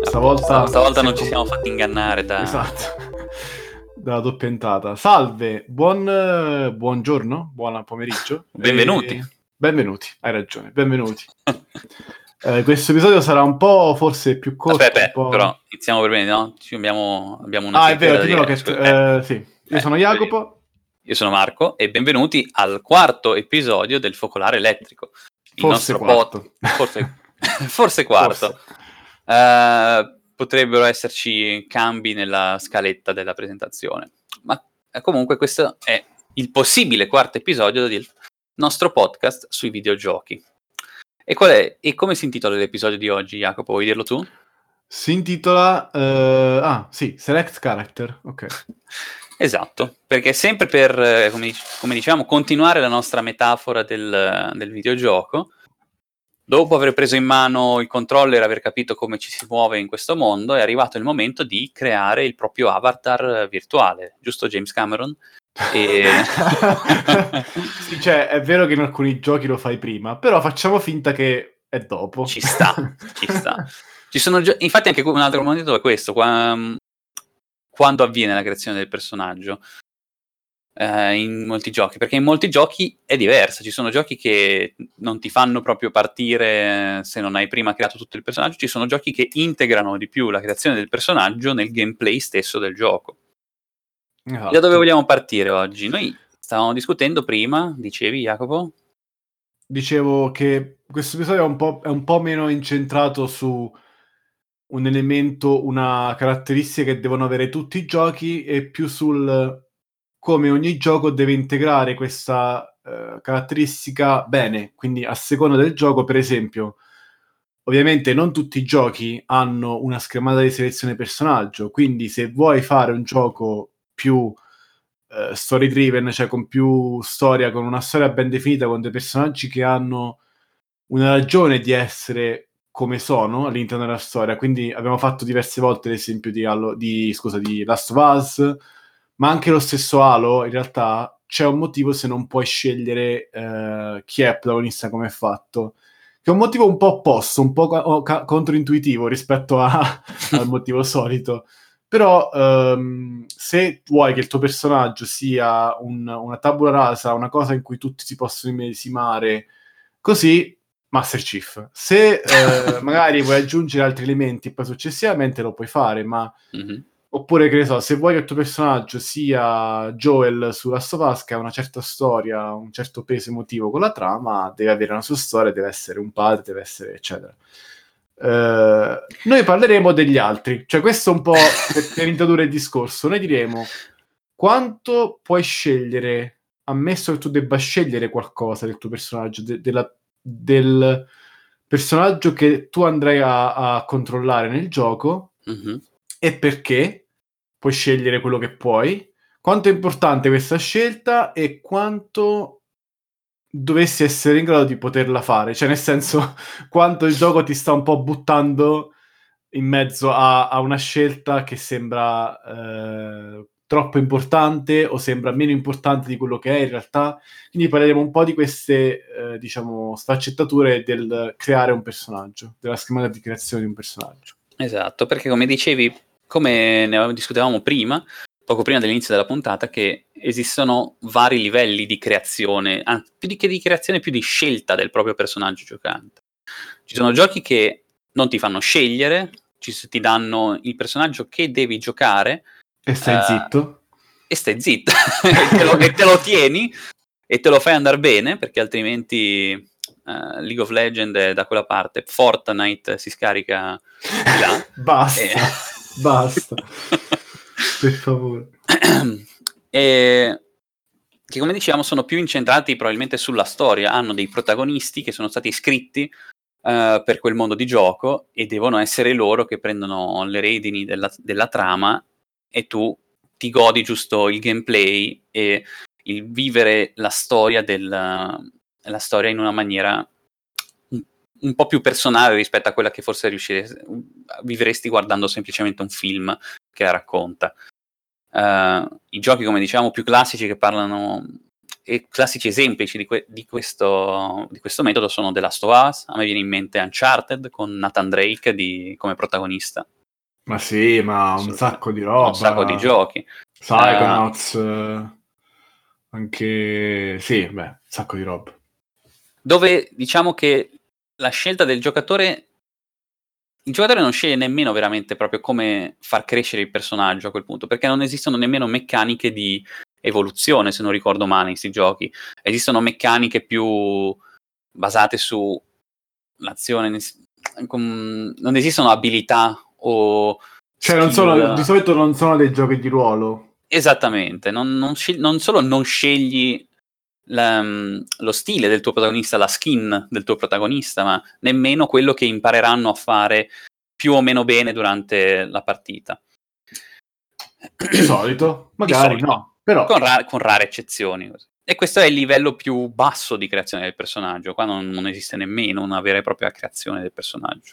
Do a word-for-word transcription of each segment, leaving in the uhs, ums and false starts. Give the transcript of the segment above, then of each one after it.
stavolta, stavolta non ci siamo fatti ingannare da... Esatto, dalla doppientata. Salve, buon buongiorno, buon pomeriggio. Benvenuti. E... Benvenuti, hai ragione, benvenuti. eh, questo episodio sarà un po' forse più corto. Aspetta, un po'... però iniziamo per bene, no? Ci abbiamo, abbiamo una Ah, è vero, ti dirò che... Scusa, Eh, eh, sì, io eh, sono Jacopo. Io sono Marco e benvenuti al quarto episodio del Focolare Elettrico. Il Forse nostro quarto. pod... Forse, forse quarto. Forse. Uh, potrebbero esserci cambi nella scaletta della presentazione, ma comunque questo è il possibile quarto episodio del nostro podcast sui videogiochi. E qual è? E come si intitola l'episodio di oggi, Jacopo? Vuoi dirlo tu? Si intitola... Uh, ah, sì, Select Character, ok. Esatto, perché sempre per, come, come diciamo, continuare la nostra metafora del, del videogioco, dopo aver preso in mano il controller e aver capito come ci si muove in questo mondo, è arrivato il momento di creare il proprio avatar virtuale, giusto James Cameron? E... sì, cioè, è vero che in alcuni giochi lo fai prima, però facciamo finta che è dopo. Ci sta, ci sta. Ci sono gio- Infatti anche un altro momento è questo, qua... quando avviene la creazione del personaggio. Uh, in molti giochi, perché in molti giochi è diverso, ci sono giochi che non ti fanno proprio partire se non hai prima creato tutto il personaggio, ci sono giochi che integrano di più la creazione del personaggio nel gameplay stesso del gioco. Esatto. Da dove vogliamo partire oggi? Noi stavamo discutendo prima, dicevi Jacopo? Dicevo che questo episodio è un po', è un po' meno incentrato su un elemento, una caratteristica che devono avere tutti i giochi e più sul come ogni gioco deve integrare questa uh, caratteristica bene, quindi a seconda del gioco. Per esempio, ovviamente non tutti i giochi hanno una schermata di selezione personaggio, quindi se vuoi fare un gioco più uh, story driven, cioè con più storia, con una storia ben definita, con dei personaggi che hanno una ragione di essere come sono all'interno della storia, quindi abbiamo fatto diverse volte l'esempio di, Halo, di, scusa, di Last of Us, ma anche lo stesso Halo, in realtà c'è un motivo se non puoi scegliere uh, chi è il protagonista, come è fatto, che è un motivo un po' opposto, un po' co- ca- controintuitivo rispetto a, al motivo solito. Però um, se vuoi che il tuo personaggio sia un, una tabula rasa, una cosa in cui tutti si possono immedesimare, così Master Chief. Se eh, magari vuoi aggiungere altri elementi poi successivamente lo puoi fare, ma Mm-hmm. oppure che ne so, se vuoi che il tuo personaggio sia Joel su Last of Us, che ha una certa storia, un certo peso emotivo con la trama, deve avere una sua storia, deve essere un padre, deve essere eccetera. Uh, noi parleremo degli altri, cioè questo un po' per, per introdurre il discorso. Noi diremo quanto puoi scegliere, ammesso che tu debba scegliere qualcosa del tuo personaggio, de- della, del personaggio che tu andrai a, a controllare nel gioco, Mm-hmm. e perché puoi scegliere quello che puoi, quanto è importante questa scelta e quanto dovessi essere in grado di poterla fare, cioè nel senso quanto il gioco ti sta un po' buttando in mezzo a, a una scelta che sembra eh, troppo importante o sembra meno importante di quello che è in realtà. Quindi parleremo un po' di queste eh, diciamo sfaccettature del creare un personaggio, della schemata di creazione di un personaggio. Esatto, perché come dicevi, come ne discutevamo prima, poco prima dell'inizio della puntata, che esistono vari livelli di creazione, anzi, più di che di creazione, più di scelta del proprio personaggio giocante. Ci sono giochi che non ti fanno scegliere, ci, ti danno il personaggio che devi giocare e stai uh, zitto e stai zitto e, te lo, e te lo tieni e te lo fai andare bene, perché altrimenti uh, League of Legends è da quella parte, Fortnite si scarica di là. basta e... basta per favore. E che, come diciamo, sono più incentrati probabilmente sulla storia, hanno dei protagonisti che sono stati scritti uh, per quel mondo di gioco e devono essere loro che prendono le redini della, della trama, e tu ti godi giusto il gameplay e il vivere la storia del, la storia in una maniera un, un po' più personale rispetto a quella che forse riusciresti, vivresti guardando semplicemente un film che la racconta. Uh, i giochi, come diciamo, più classici che parlano, e classici esemplici di, que- di, questo, di questo metodo sono The Last of Us. A me viene in mente Uncharted con Nathan Drake di, come protagonista, Ma sì, ma un sacco di roba. Un sacco di giochi. Psychonauts, uh, anche... Sì, beh, un sacco di roba. Dove diciamo che la scelta del giocatore... Il giocatore non sceglie nemmeno veramente proprio come far crescere il personaggio a quel punto, perché non esistono nemmeno meccaniche di evoluzione, se non ricordo male, in questi giochi. Esistono meccaniche più basate su l'azione, non esistono abilità o cioè non skill. sono, di solito non sono dei giochi di ruolo. Esattamente, non, non, scegli, non solo non scegli la, lo stile del tuo protagonista, la skin del tuo protagonista, ma nemmeno quello che impareranno a fare più o meno bene durante la partita. Di solito, magari di solito, no, però... Con, ra- con rare eccezioni. E questo è il livello più basso di creazione del personaggio. Qua non, non esiste nemmeno una vera e propria creazione del personaggio.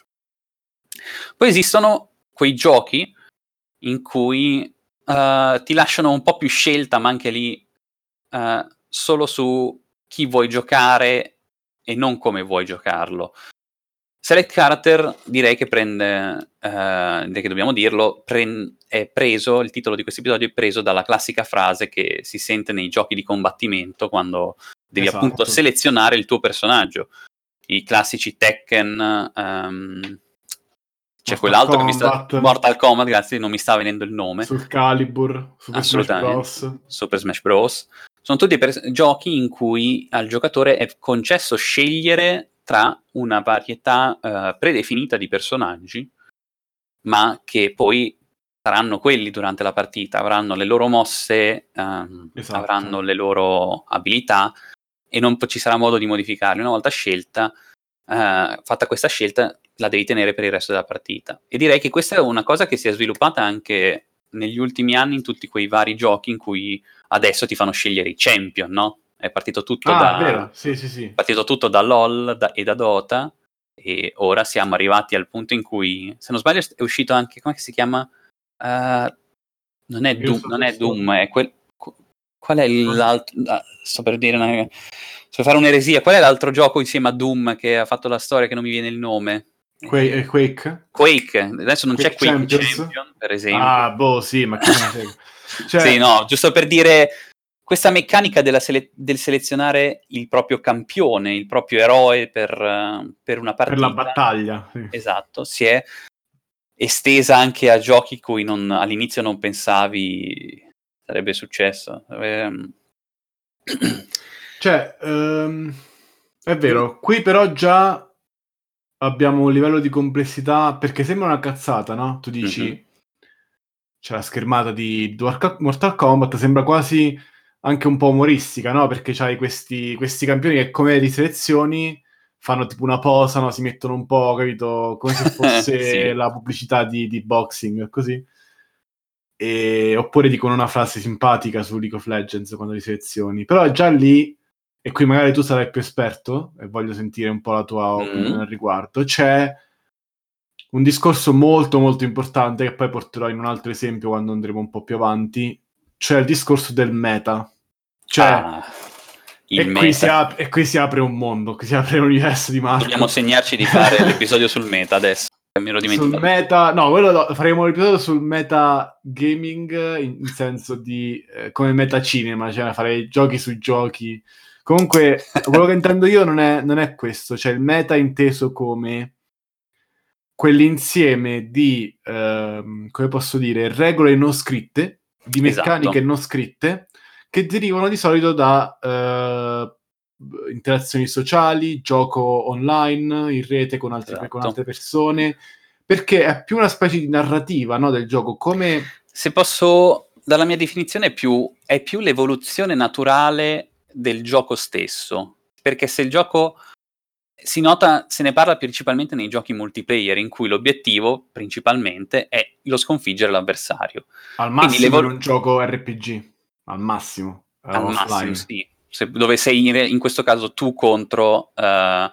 Poi esistono quei giochi in cui uh, ti lasciano un po' più scelta, ma anche lì uh, solo su chi vuoi giocare e non come vuoi giocarlo. Select Character direi che prende, uh, direi che dobbiamo dirlo, pre- è preso, il titolo di questo episodio è preso dalla classica frase che si sente nei giochi di combattimento quando devi esatto. appunto selezionare il tuo personaggio. I classici Tekken, um, c'è Mortal quell'altro Kombat. che mi sta... Mortal Kombat, grazie, non mi sta venendo il nome. Sul Calibur, Super Smash Bros. Super Smash Bros. Sono tutti per... giochi in cui al giocatore è concesso scegliere tra una varietà uh, predefinita di personaggi, ma che poi saranno quelli durante la partita, avranno le loro mosse, um, esatto. avranno le loro abilità e non ci sarà modo di modificarli. Una volta scelta, uh, fatta questa scelta, la devi tenere per il resto della partita. E direi che questa è una cosa che si è sviluppata anche negli ultimi anni in tutti quei vari giochi in cui adesso ti fanno scegliere i champion, no? È partito tutto ah, da vero. Sì, sì, sì. È partito tutto da LOL da, e da Dota, e ora siamo arrivati al punto in cui, se non sbaglio, è uscito anche, come si chiama? Uh, non è Doom, non è Doom, è quel... Qual è l'altro... Ah, sto per dire una... sto per fare un'eresia. Qual è l'altro gioco insieme a Doom che ha fatto la storia che non mi viene il nome? Quake? Quake? Quake. Adesso non Quake c'è Quake Champions? Champion, per esempio. Ah, boh, sì, ma che ne frega. Cioè... Sì, no, giusto per dire... Questa meccanica della sele- del selezionare il proprio campione, il proprio eroe per, uh, per una partita... Per la battaglia. Sì. Esatto, si è estesa anche a giochi cui non, all'inizio non pensavi sarebbe successo. Ehm... Cioè, um, è vero, qui però già abbiamo un livello di complessità, perché sembra una cazzata, no? Tu dici, mm-hmm. c'è la schermata di Mortal Kombat, sembra quasi anche un po' umoristica, no? Perché c'hai questi, questi campioni che come li selezioni fanno tipo una posa, no? Si mettono un po', capito? Come se fosse sì. la pubblicità di, di boxing, così. E, oppure dicono una frase simpatica su League of Legends quando li selezioni. Però già lì, e qui magari tu sarai più esperto, e voglio sentire un po' la tua mm-hmm. opinione al riguardo, c'è un discorso molto molto importante che poi porterò in un altro esempio quando andremo un po' più avanti, cioè il discorso del meta. Cioè, ah, il e, meta. Qui si ap- e qui si apre un mondo, qui si apre un universo di Marco. Dobbiamo segnarci di fare l'episodio sul meta adesso. Mi ero dimenticato. Sul meta, no, quello lo, faremo l'episodio sul meta gaming in, in senso di eh, come meta cinema, cioè fare giochi sui giochi. Comunque, quello che intendo io non è, non è questo, cioè il meta inteso come quell'insieme di, ehm, come posso dire, regole non scritte, di meccaniche esatto. non scritte, che derivano di solito da eh, interazioni sociali, gioco online, in rete con, altri, esatto. con altre persone, perché è più una specie di narrativa, no, del gioco, come... Se posso, dalla mia definizione, è più, è più l'evoluzione naturale del gioco stesso, perché se il gioco... Si nota, se ne parla principalmente nei giochi multiplayer, in cui l'obiettivo principalmente è lo sconfiggere l'avversario. Al massimo in un gioco R P G, al massimo. Uh, al offline. massimo, sì. Se, dove sei in, in questo caso tu contro, uh,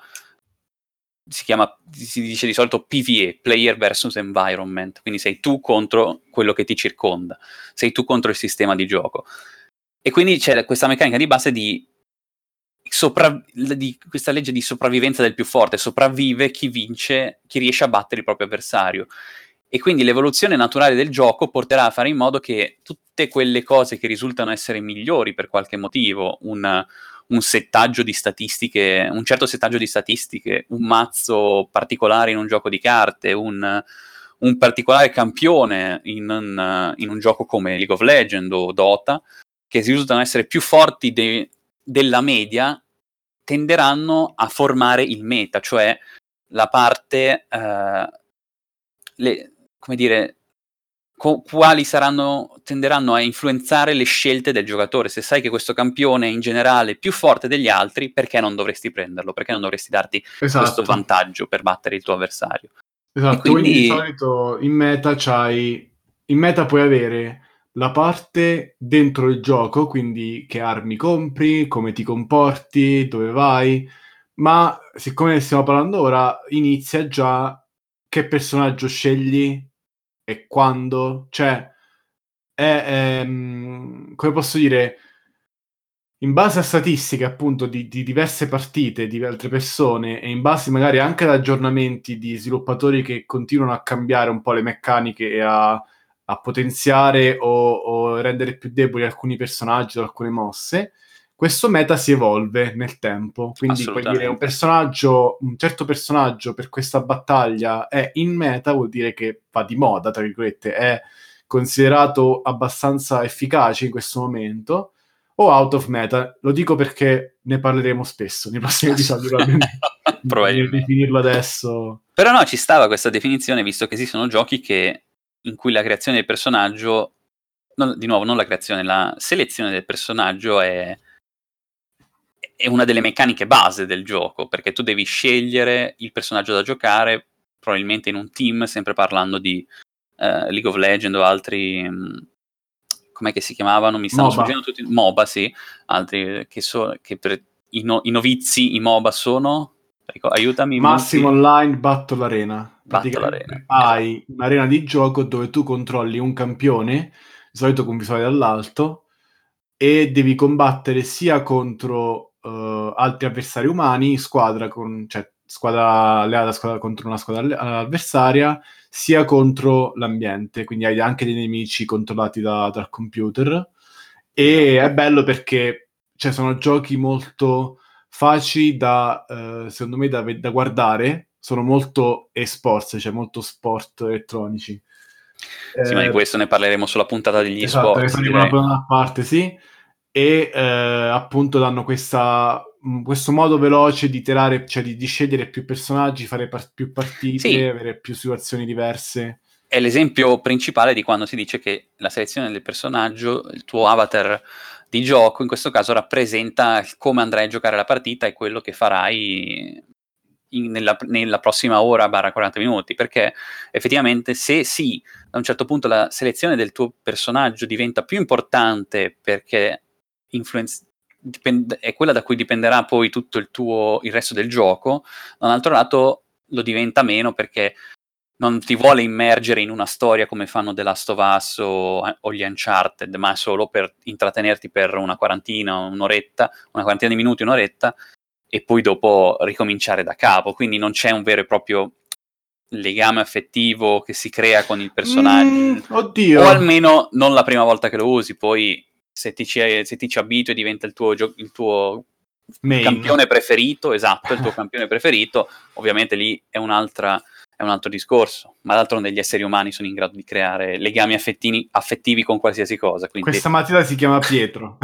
si chiama, si dice di solito P V E, Player versus Environment, quindi sei tu contro quello che ti circonda, sei tu contro il sistema di gioco. E quindi c'è questa meccanica di base di Sopra- di questa legge di sopravvivenza del più forte, sopravvive chi vince, chi riesce a battere il proprio avversario. e quindi l'evoluzione naturale del gioco porterà a fare in modo che tutte quelle cose che risultano essere migliori per qualche motivo, un, un settaggio di statistiche, un certo settaggio di statistiche, un mazzo particolare in un gioco di carte, un, un particolare campione in un, in un gioco come League of Legends o Dota, che risultano essere più forti de- della media, tenderanno a formare il meta, cioè la parte, eh, le, come dire, co- quali saranno, tenderanno a influenzare le scelte del giocatore. Se sai che questo campione è in generale più forte degli altri, perché non dovresti prenderlo? Perché non dovresti darti Esatto. questo vantaggio per battere il tuo avversario? Esatto, E quindi... quindi di solito in meta c'hai, in meta puoi avere la parte dentro il gioco, quindi che armi compri, come ti comporti, dove vai, ma siccome ne stiamo parlando ora, inizia già che personaggio scegli e quando, cioè è, ehm, come posso dire, in base a statistiche appunto di, di diverse partite, di altre persone e in base magari anche ad aggiornamenti di sviluppatori che continuano a cambiare un po' le meccaniche e a, a potenziare o, o rendere più deboli alcuni personaggi o alcune mosse, questo meta si evolve nel tempo. Quindi puoi dire un personaggio, un certo personaggio per questa battaglia è in meta, vuol dire che va di moda, tra virgolette, è considerato abbastanza efficace in questo momento, o out of meta. Lo dico perché ne parleremo spesso nei prossimi episodi, probabilmente. Probabilmente. Definirlo adesso. Però no, ci stava questa definizione, visto che esistono giochi che, in cui la creazione del personaggio, non, di nuovo, non la creazione, la selezione del personaggio è, è una delle meccaniche base del gioco, perché tu devi scegliere il personaggio da giocare, probabilmente in un team, sempre parlando di uh, League of Legends o altri... Mh, com'è che si chiamavano? Mi stanno MOBA. sfuggendo tutti. MOBA, sì. Altri che, so, che per i, no, i novizi, i MOBA sono... Aiutami. Massimo multi... Online Battle Arena. Battle Praticamente Arena. hai Esatto. un'arena di gioco dove tu controlli un campione, di solito con visuale dall'alto, e devi combattere sia contro uh, altri avversari umani, squadra, con, cioè squadra alleata squadra contro una squadra avversaria, sia contro l'ambiente, quindi hai anche dei nemici controllati da, dal computer. E esatto. è bello perché cioè, sono giochi molto facili da, uh, secondo me, da, da guardare, sono molto e-sports, cioè molto sport elettronici. Sì, eh, ma di questo ne parleremo sulla puntata degli esatto, e-sports, ne direi. parliamo a parte, sì. E eh, appunto danno questa, mh, questo modo veloce di tirare, cioè di, di scegliere più personaggi, fare par- più partite, sì, avere più situazioni diverse. È l'esempio principale di quando si dice che la selezione del personaggio, il tuo avatar di gioco, in questo caso rappresenta come andrai a giocare la partita e quello che farai in, nella, nella prossima ora barra quaranta minuti, perché effettivamente se sì, da un certo punto la selezione del tuo personaggio diventa più importante perché influenza, dipende, è quella da cui dipenderà poi tutto il tuo il resto del gioco, da un altro lato lo diventa meno perché non ti vuole immergere in una storia come fanno The Last of Us o, o gli Uncharted, ma solo per intrattenerti per una quarantina, un'oretta, una quarantina di minuti, un'oretta, e poi dopo ricominciare da capo. Quindi non c'è un vero e proprio legame affettivo che si crea con il personaggio. Mm, oddio. O almeno non la prima volta che lo usi, poi se ti ci, se ti ci abitui e diventa il tuo, gio- il tuo campione preferito, esatto, il tuo campione preferito, ovviamente lì è un'altra... è un altro discorso, ma d'altronde gli esseri umani sono in grado di creare legami affettini, affettivi con qualsiasi cosa. Quindi... Questa matita si chiama Pietro.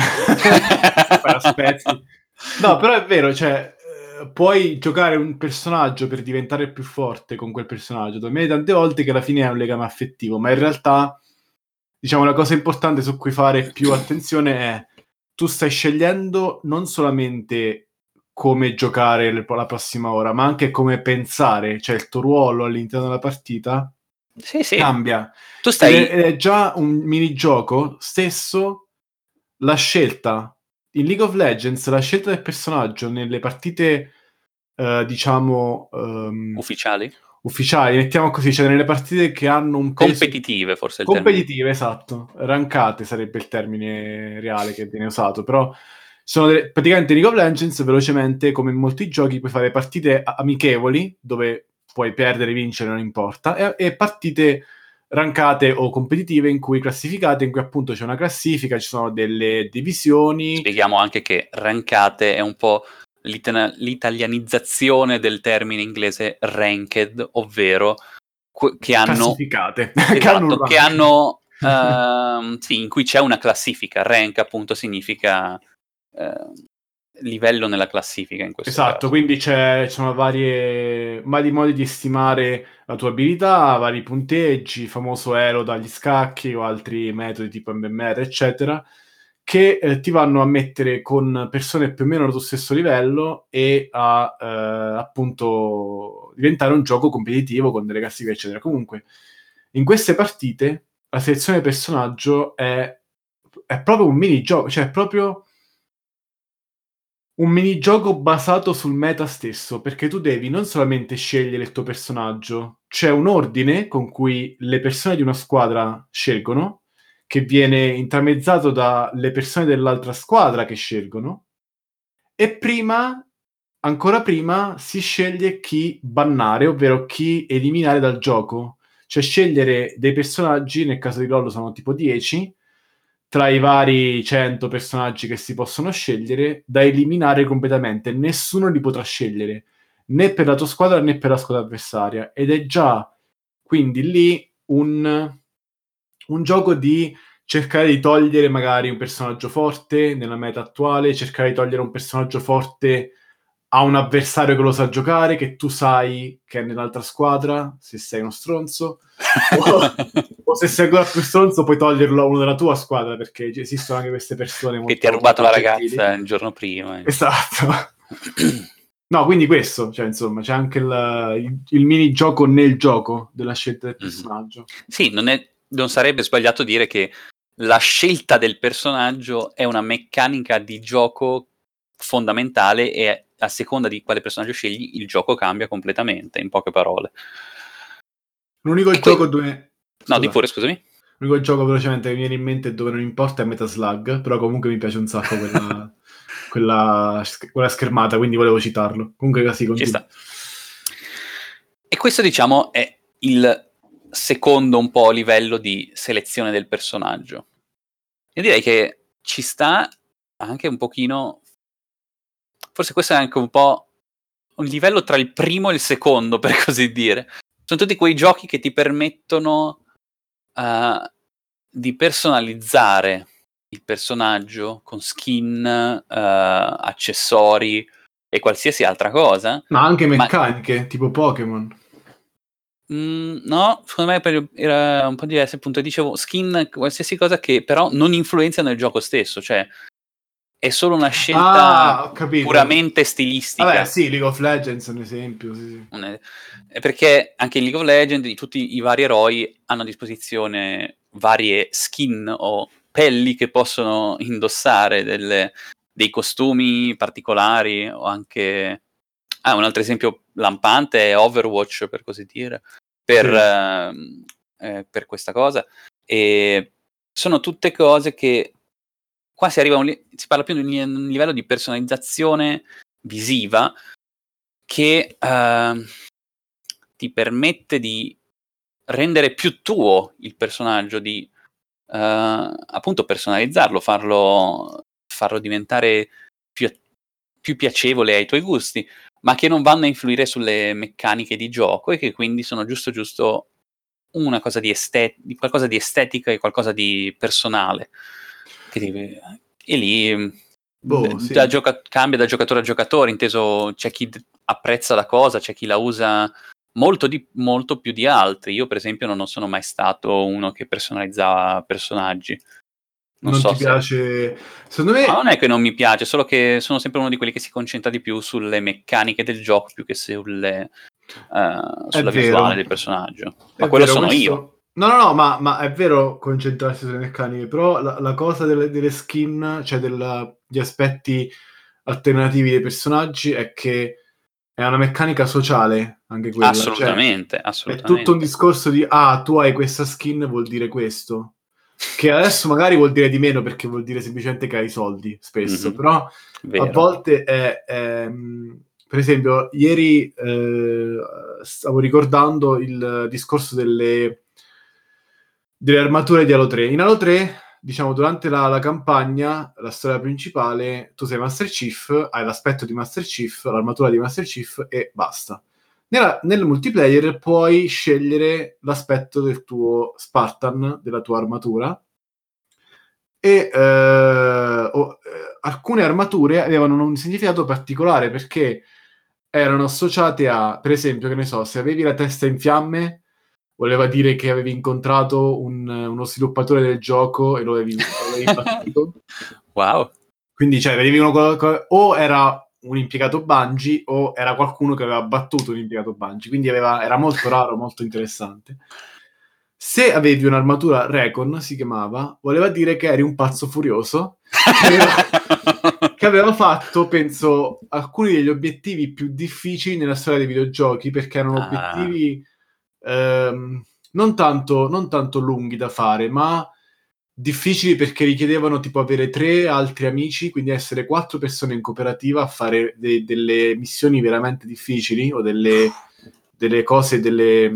No, però è vero, cioè, eh, puoi giocare un personaggio per diventare più forte con quel personaggio. Da me tante volte che alla fine è un legame affettivo, ma in realtà, diciamo, la cosa importante su cui fare più attenzione è tu stai scegliendo non solamente come giocare la prossima ora, ma anche come pensare, cioè il tuo ruolo all'interno della partita sì, sì. cambia. Tu stai... Ed è, ed è già un minigioco stesso la scelta. In League of Legends la scelta del personaggio nelle partite eh, diciamo um, ufficiali? Ufficiali, mettiamo così, cioè nelle partite che hanno un peso... Competitive, forse è il Competitive, esatto. Rankate sarebbe il termine reale che viene usato, però sono delle... praticamente League of Legends, velocemente, come in molti giochi, puoi fare partite amichevoli, dove puoi perdere, vincere, non importa, e, e partite rankate o competitive in cui classificate, in cui appunto c'è una classifica, ci sono delle divisioni. Spieghiamo anche che rankate è un po' l'ita- l'italianizzazione del termine inglese ranked, ovvero que- che hanno classificate. esatto, che hanno, un che rank. hanno uh, sì, in cui c'è una classifica. Rank appunto significa uh, livello nella classifica in questo Esatto, caso. quindi c'è, ci sono varie, vari modi di stimare la tua abilità, vari punteggi, il famoso elo dagli scacchi o altri metodi tipo M M R, eccetera, che eh, ti vanno a mettere con persone più o meno al tuo stesso livello e a eh, appunto diventare un gioco competitivo con delle classifiche, eccetera. Comunque, in queste partite la selezione personaggio è, è proprio un minigioco, cioè è proprio un minigioco basato sul meta stesso, perché tu devi non solamente scegliere il tuo personaggio, c'è un ordine con cui le persone di una squadra scelgono, che viene intramezzato dalle persone dell'altra squadra che scelgono, e prima, ancora prima, si sceglie chi bannare, ovvero chi eliminare dal gioco. Cioè scegliere dei personaggi, nel caso di LoL sono tipo dieci, tra i vari cento personaggi che si possono scegliere, da eliminare completamente. Nessuno li potrà scegliere, né per la tua squadra né per la squadra avversaria. Ed è già, quindi, lì un, un gioco di cercare di togliere magari un personaggio forte nella meta attuale, cercare di togliere un personaggio forte a un avversario che lo sa giocare, che tu sai che è nell'altra squadra, se sei uno stronzo, o, o se sei ancora più stronzo puoi toglierlo a uno della tua squadra, perché esistono anche queste persone molto, che ti ha rubato la molto gentili. ragazza il giorno prima. Esatto. No, quindi questo, cioè insomma, c'è anche il, il, il minigioco nel gioco della scelta del personaggio. Mm-hmm. Sì, non, è, non sarebbe sbagliato dire che la scelta del personaggio è una meccanica di gioco fondamentale e a seconda di quale personaggio scegli il gioco cambia completamente, in poche parole. L'unico e gioco que- dove... Scusa. No, di pure, scusami. L'unico gioco velocemente che mi viene in mente dove non importa è Metaslug, però comunque mi piace un sacco quella, quella, quella schermata, quindi volevo citarlo. Comunque così continua. E questo, diciamo, è il secondo un po' livello di selezione del personaggio. Io direi che ci sta anche un pochino, forse questo è anche un po' un livello tra il primo e il secondo, per così dire. Sono tutti quei giochi che ti permettono uh, di personalizzare il personaggio con skin, uh, accessori e qualsiasi altra cosa. Ma anche meccaniche, ma... tipo Pokémon. Mm, no, secondo me era un po' diverso, appunto dicevo skin, qualsiasi cosa che però non influenzano il gioco stesso, cioè è solo una scelta ah, puramente stilistica. Vabbè, sì, League of Legends è un esempio, sì, sì. È perché anche in League of Legends tutti i vari eroi hanno a disposizione varie skin o pelli che possono indossare, delle, dei costumi particolari o anche... Ah, un altro esempio lampante è Overwatch, per così dire, per, sì. eh, eh, per questa cosa. E sono tutte cose che qua si arriva a un li- si parla più di un, un livello di personalizzazione visiva che eh, ti permette di rendere più tuo il personaggio, di eh, appunto personalizzarlo, farlo, farlo diventare più, più piacevole ai tuoi gusti, ma che non vanno a influire sulle meccaniche di gioco e che quindi sono giusto giusto una cosa di, estet- di qualcosa di estetica e qualcosa di personale. Che ti, e lì boh, d- sì. da gioca- cambia da giocatore a giocatore, inteso c'è chi d- apprezza la cosa, c'è chi la usa molto, di, molto più di altri. Io per esempio non sono mai stato uno che personalizzava personaggi. Non, non so ti se... piace? Secondo me... No, non è che non mi piace, solo che sono sempre uno di quelli che si concentra di più sulle meccaniche del gioco più che sulle, uh, sulla visuale del personaggio. Ma è quello vero, sono questo... io. No, no, no, ma, ma è vero concentrarsi sulle meccaniche, però la, la cosa delle, delle skin, cioè degli aspetti alternativi dei personaggi, è che è una meccanica sociale anche quella. Assolutamente, cioè, assolutamente. È tutto un discorso di, ah, tu hai questa skin, vuol dire questo. Che adesso magari vuol dire di meno perché vuol dire semplicemente che hai soldi, spesso. Mm-hmm. Però Vero. A volte è... è per esempio, ieri eh, stavo ricordando il discorso delle, delle armature di Halo tre. In Halo tre, diciamo, durante la, la campagna, la storia principale, tu sei Master Chief, hai l'aspetto di Master Chief, l'armatura di Master Chief e basta. Nella, nel multiplayer puoi scegliere l'aspetto del tuo Spartan, della tua armatura, e eh, oh, eh, alcune armature avevano un significato particolare perché erano associate a, per esempio, che ne so, se avevi la testa in fiamme voleva dire che avevi incontrato un, uno sviluppatore del gioco e lo avevi, lo avevi battuto. Wow. Quindi, cioè, vedevi uno, o era un impiegato Bungie o era qualcuno che aveva battuto un impiegato Bungie, quindi aveva, era molto raro, molto interessante. Se avevi un'armatura Recon, si chiamava, voleva dire che eri un pazzo furioso che aveva, che aveva fatto, penso, alcuni degli obiettivi più difficili nella storia dei videogiochi, perché erano Ah. obiettivi ehm, non tanto, non tanto lunghi da fare, ma difficili perché richiedevano tipo avere tre altri amici, quindi essere quattro persone in cooperativa a fare de- delle missioni veramente difficili o delle, delle cose, delle,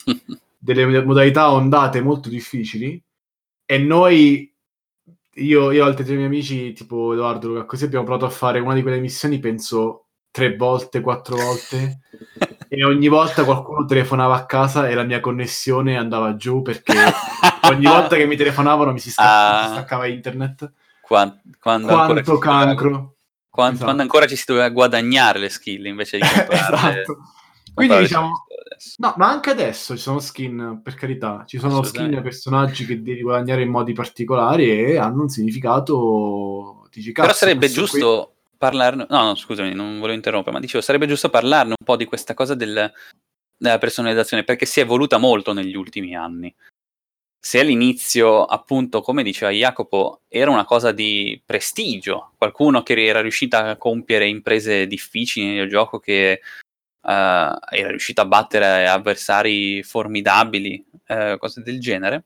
delle modalità ondate molto difficili. E noi, io, io e altri tre miei amici, tipo Edoardo, Luca, così abbiamo provato a fare una di quelle missioni, penso tre volte, quattro volte, e ogni volta qualcuno telefonava a casa e la mia connessione andava giù perché ogni volta che mi telefonavano mi si, scappa, Ah. mi si staccava internet. Quando, quando ancora Quanto cancro. Doveva, quando, Esatto. quando ancora ci si doveva guadagnare le skill invece di comprarle. Esatto. Quindi diciamo, no, ma anche adesso ci sono skin, per carità, ci sono skin e personaggi che devi guadagnare in modi particolari e hanno un significato, dici, cazzo, però sarebbe giusto qui... parlarne, no, no, scusami, non volevo interrompere, ma dicevo, sarebbe giusto parlarne un po' di questa cosa del, della personalizzazione, perché si è evoluta molto negli ultimi anni. Se all'inizio, appunto, come diceva Jacopo, era una cosa di prestigio, qualcuno che era riuscito a compiere imprese difficili nel gioco, che uh, era riuscito a battere avversari formidabili, uh, cose del genere,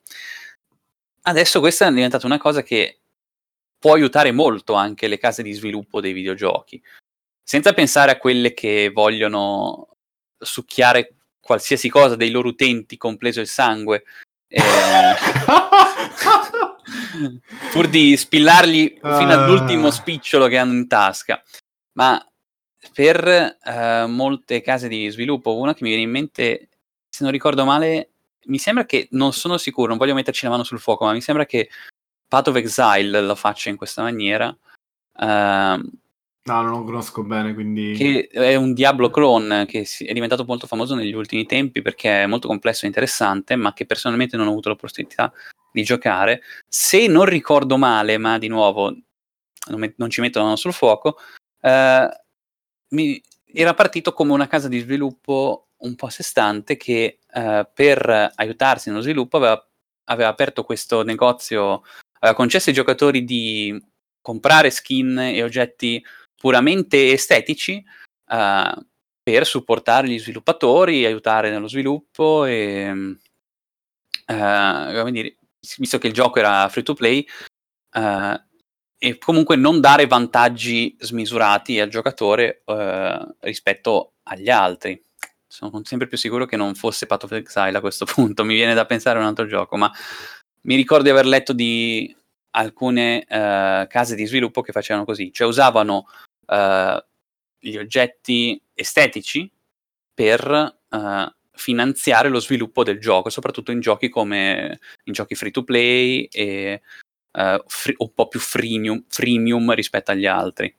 adesso questa è diventata una cosa che può aiutare molto anche le case di sviluppo dei videogiochi, senza pensare a quelle che vogliono succhiare qualsiasi cosa dei loro utenti, compreso il sangue, eh, pur di spillargli fino all'ultimo spicciolo che hanno in tasca. Ma per eh, molte case di sviluppo, una che mi viene in mente, se non ricordo male, mi sembra che, non sono sicuro, non voglio metterci la mano sul fuoco, ma mi sembra che Path of Exile lo faccia in questa maniera. Uh, no, non lo conosco bene, quindi... Che è un Diablo clone che è diventato molto famoso negli ultimi tempi perché è molto complesso e interessante, ma che personalmente non ho avuto l'opportunità di giocare. Se non ricordo male, ma di nuovo non, me- non ci metto la mano sul fuoco, uh, mi era partito come una casa di sviluppo un po' a sé stante che uh, per aiutarsi nello sviluppo aveva, aveva aperto questo negozio, aveva concesso ai giocatori di comprare skin e oggetti puramente estetici uh, per supportare gli sviluppatori, aiutare nello sviluppo e uh, come dire, visto che il gioco era free to play, uh, e comunque non dare vantaggi smisurati al giocatore uh, rispetto agli altri. Sono sempre più sicuro che non fosse Path of Exile a questo punto, mi viene da pensare a un altro gioco, ma mi ricordo di aver letto di alcune uh, case di sviluppo che facevano così, cioè usavano uh, gli oggetti estetici per uh, finanziare lo sviluppo del gioco, soprattutto in giochi come in giochi free to play e uh, free, un po' più freemium, freemium rispetto agli altri.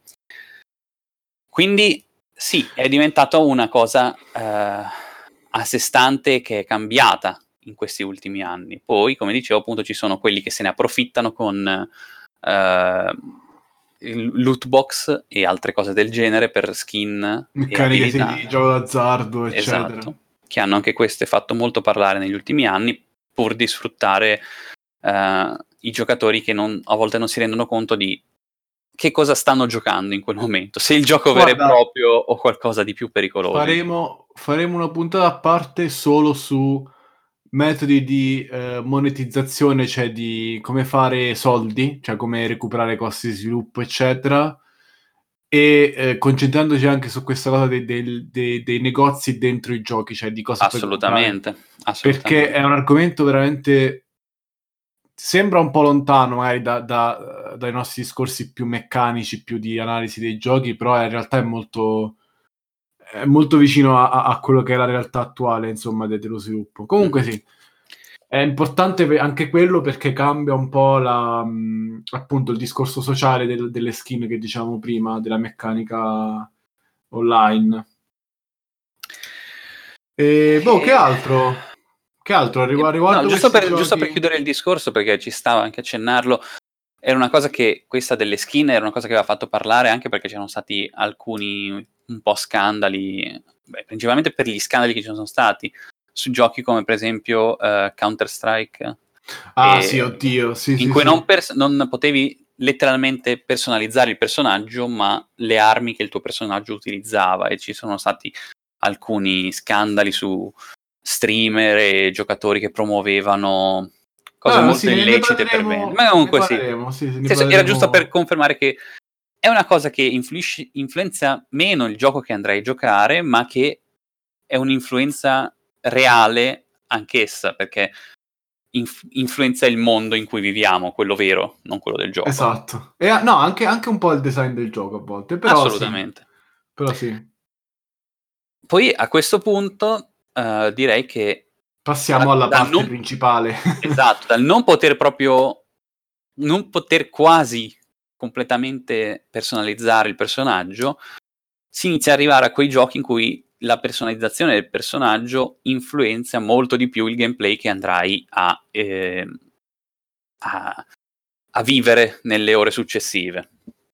Quindi sì, è diventata una cosa uh, a sé stante che è cambiata in questi ultimi anni. Poi, come dicevo, appunto, ci sono quelli che se ne approfittano con uh, il loot box e altre cose del genere per skin meccaniche e abilità. di gioco d'azzardo, eccetera. Esatto, che hanno anche queste fatto molto parlare negli ultimi anni, pur di sfruttare uh, i giocatori che non, a volte non si rendono conto di che cosa stanno giocando in quel momento, se il gioco Guarda, vero e proprio o qualcosa di più pericoloso. Faremo, faremo una puntata a parte solo su metodi di eh, monetizzazione, cioè di come fare soldi, cioè come recuperare costi di sviluppo, eccetera, e eh, concentrandoci anche su questa cosa dei, dei, dei, dei negozi dentro i giochi, cioè di cosa assolutamente, puoi comprare. assolutamente. Perché è un argomento veramente sembra un po' lontano magari da, da, dai nostri discorsi più meccanici, più di analisi dei giochi, però in realtà è molto, è molto vicino a, a quello che è la realtà attuale, insomma, de, dello sviluppo. Comunque mm. sì, è importante anche quello perché cambia un po' la, mh, appunto il discorso sociale del, delle skin che dicevamo prima, della meccanica online. E boh, che altro? Che altro riguardo, riguardo no, giusto, per, giochi... giusto per chiudere il discorso, perché ci stava anche accennarlo, era una cosa che, questa delle skin, era una cosa che aveva fatto parlare anche perché c'erano stati alcuni un po' scandali, beh, principalmente per gli scandali che ci sono stati, su giochi come per esempio uh, Counter-Strike. Ah sì, oddio, sì, in sì, cui sì. Non, pers- non potevi letteralmente personalizzare il personaggio, ma le armi che il tuo personaggio utilizzava, e ci sono stati alcuni scandali su streamer e giocatori che promuovevano cose ah, molto sì, illecite per vendere. Ma comunque sì, sì, sì senso, era giusto per confermare che è una cosa che influisce, influenza meno il gioco che andrai a giocare, ma che è un'influenza reale anch'essa, perché inf- influenza il mondo in cui viviamo, quello vero, non quello del gioco. Esatto. E no, anche, anche un po' il design del gioco a volte, però assolutamente. Sì. Però sì. Poi a questo punto uh, direi che passiamo da, alla dal parte non, principale. esatto, dal non poter proprio non poter quasi completamente personalizzare il personaggio, si inizia ad arrivare a quei giochi in cui la personalizzazione del personaggio influenza molto di più il gameplay che andrai a, eh, a, a vivere nelle ore successive.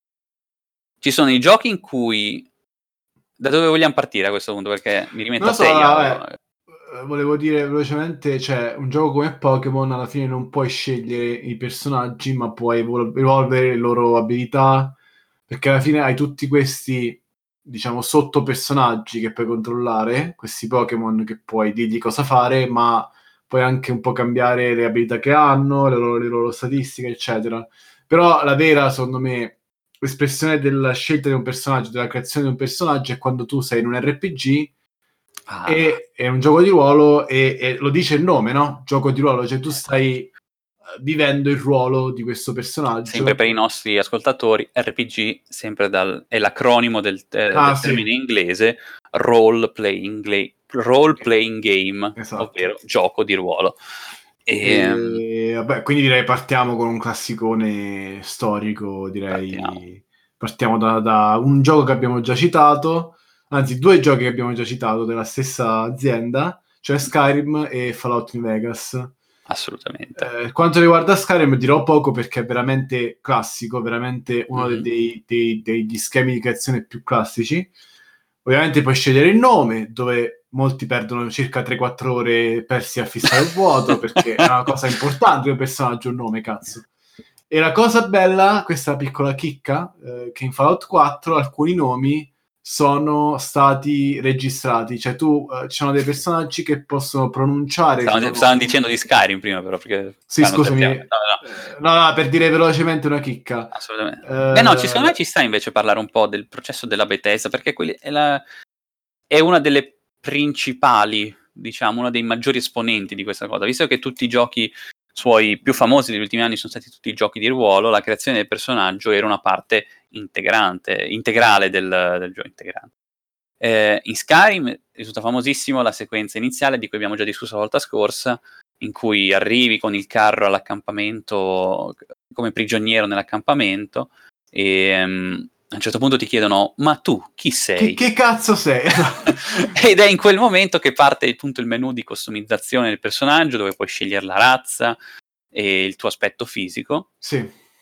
Ci sono i giochi in cui... Da dove vogliamo partire a questo punto? Perché mi rimetto non a so, te. vabbè, volevo dire velocemente, cioè, un gioco come Pokémon alla fine non puoi scegliere i personaggi, ma puoi evolvere le loro abilità, perché alla fine hai tutti questi, diciamo, sotto personaggi che puoi controllare, questi Pokémon che puoi dirgli cosa fare, ma puoi anche un po' cambiare le abilità che hanno, le loro, le loro statistiche, eccetera. Però la vera, secondo me, l'espressione della scelta di un personaggio, della creazione di un personaggio, è quando tu sei in un R P G ah. e è un gioco di ruolo e, e lo dice il nome, no? Gioco di ruolo, cioè tu stai vivendo il ruolo di questo personaggio. Sempre per i nostri ascoltatori, R P G sempre dal, è l'acronimo del, eh, ah, del sì. termine inglese Role Playing, gla- role playing Game, esatto. ovvero gioco di ruolo. E, e, vabbè, quindi direi partiamo con un classicone storico, direi. Partiamo, partiamo da, da un gioco che abbiamo già citato, anzi due giochi che abbiamo già citato della stessa azienda, cioè Skyrim e Fallout New Vegas. Assolutamente. Eh, quanto riguarda Skyrim dirò poco perché è veramente classico, veramente uno mm-hmm. dei, dei, degli schemi di creazione più classici. Ovviamente puoi scegliere il nome, dove molti perdono circa tre quattro ore persi a fissare il vuoto, perché è una cosa importante un personaggio, un nome, cazzo. E la cosa bella, questa piccola chicca, eh, che in Fallout quattro alcuni nomi sono stati registrati, cioè tu uh, ci sono dei personaggi che possono pronunciare. Stavano, stavano dicendo di Skyrim prima, però. Perché sì, scusami, no no. no, no, per dire velocemente una chicca. Assolutamente. Uh, Beh, no, ci, secondo me ci sta invece parlare un po' del processo della Bethesda, perché quelli è, la, è una delle principali, diciamo, uno dei maggiori esponenti di questa cosa, visto che tutti i giochi suoi più famosi degli ultimi anni sono stati tutti i giochi di ruolo, la creazione del personaggio era una parte integrante, integrale del, del gioco integrante. Eh, in Skyrim risulta famosissimo la sequenza iniziale di cui abbiamo già discusso la volta scorsa, in cui arrivi con il carro all'accampamento come prigioniero nell'accampamento e um, a un certo punto ti chiedono: ma tu chi sei? Che, che cazzo sei? Ed è in quel momento che parte appunto il menu di customizzazione del personaggio, dove puoi scegliere la razza e il tuo aspetto fisico. Sì.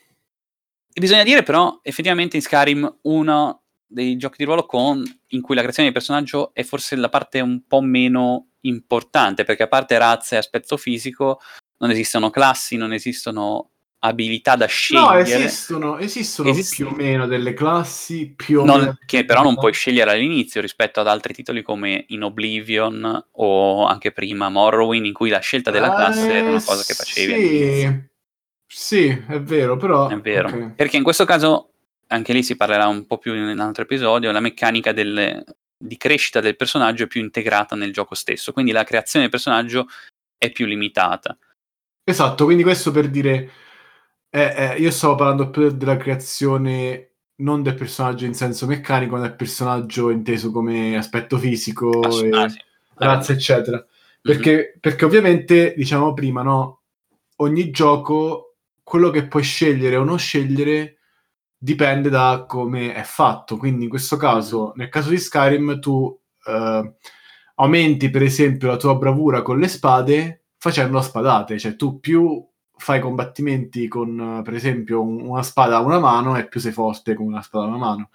E bisogna dire però, effettivamente in Skyrim uno dei giochi di ruolo con, in cui la creazione di personaggio è forse la parte un po' meno importante, perché a parte razza e aspetto fisico non esistono classi, non esistono abilità da scegliere. No, esistono, esistono Esist- più o meno delle classi, più o non, meno... che però non puoi scegliere all'inizio rispetto ad altri titoli come in Oblivion o anche prima Morrowind, in cui la scelta della classe eh, era una cosa che facevi sì. all'inizio. Sì, è vero, però... È vero, okay. Perché in questo caso, anche lì si parlerà un po' più in un altro episodio, la meccanica del, di crescita del personaggio è più integrata nel gioco stesso, quindi la creazione del personaggio è più limitata. Esatto, quindi questo per dire, eh, eh, io stavo parlando più della creazione non del personaggio in senso meccanico, ma del personaggio inteso come aspetto fisico Ass ah sì, e hai razza, ragione. eccetera. Mh-mh. Perché, perché ovviamente, diciamo prima, no, ogni gioco, quello che puoi scegliere o non scegliere, dipende da come è fatto. Quindi in questo Mh-mh. caso, nel caso di Skyrim, tu eh, aumenti per esempio la tua bravura con le spade facendo a spadate, cioè tu più fai combattimenti con, per esempio, un- una spada a una mano e più sei forte con una spada a una mano.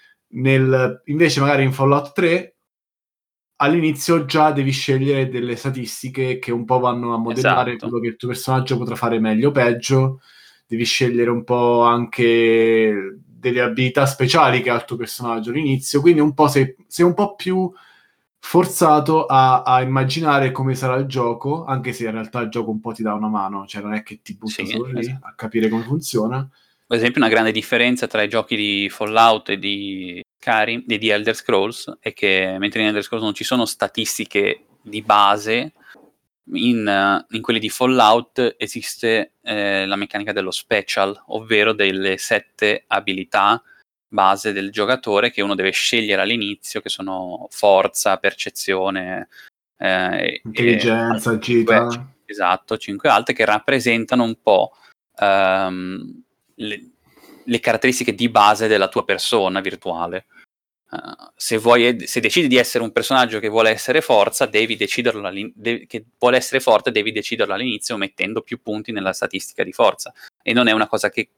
Nel, invece magari in Fallout tre all'inizio già devi scegliere delle statistiche che un po' vanno a modellare Esatto. quello che il tuo personaggio potrà fare meglio o peggio. Devi scegliere un po' anche delle abilità speciali che ha il tuo personaggio all'inizio, quindi un po' sei, sei un po' più forzato a, a immaginare come sarà il gioco, anche se in realtà il gioco un po' ti dà una mano, cioè non è che ti butta Sì, solo lì esa a capire come funziona. Per esempio una grande differenza tra i giochi di Fallout e di Skyrim e di Elder Scrolls è che mentre in Elder Scrolls non ci sono statistiche di base, in, in quelli di Fallout esiste eh, la meccanica dello special, ovvero delle sette abilità base del giocatore che uno deve scegliere all'inizio, che sono forza, percezione eh, e Intelligenza, altre cinque, agilità. esatto, cinque altre che rappresentano un po' ehm, le, le caratteristiche di base della tua persona virtuale. Uh, se, vuoi, se decidi di essere un personaggio che vuole essere forza, devi deciderlo de- che vuole essere forte, devi deciderlo all'inizio mettendo più punti nella statistica di forza. E non è una cosa che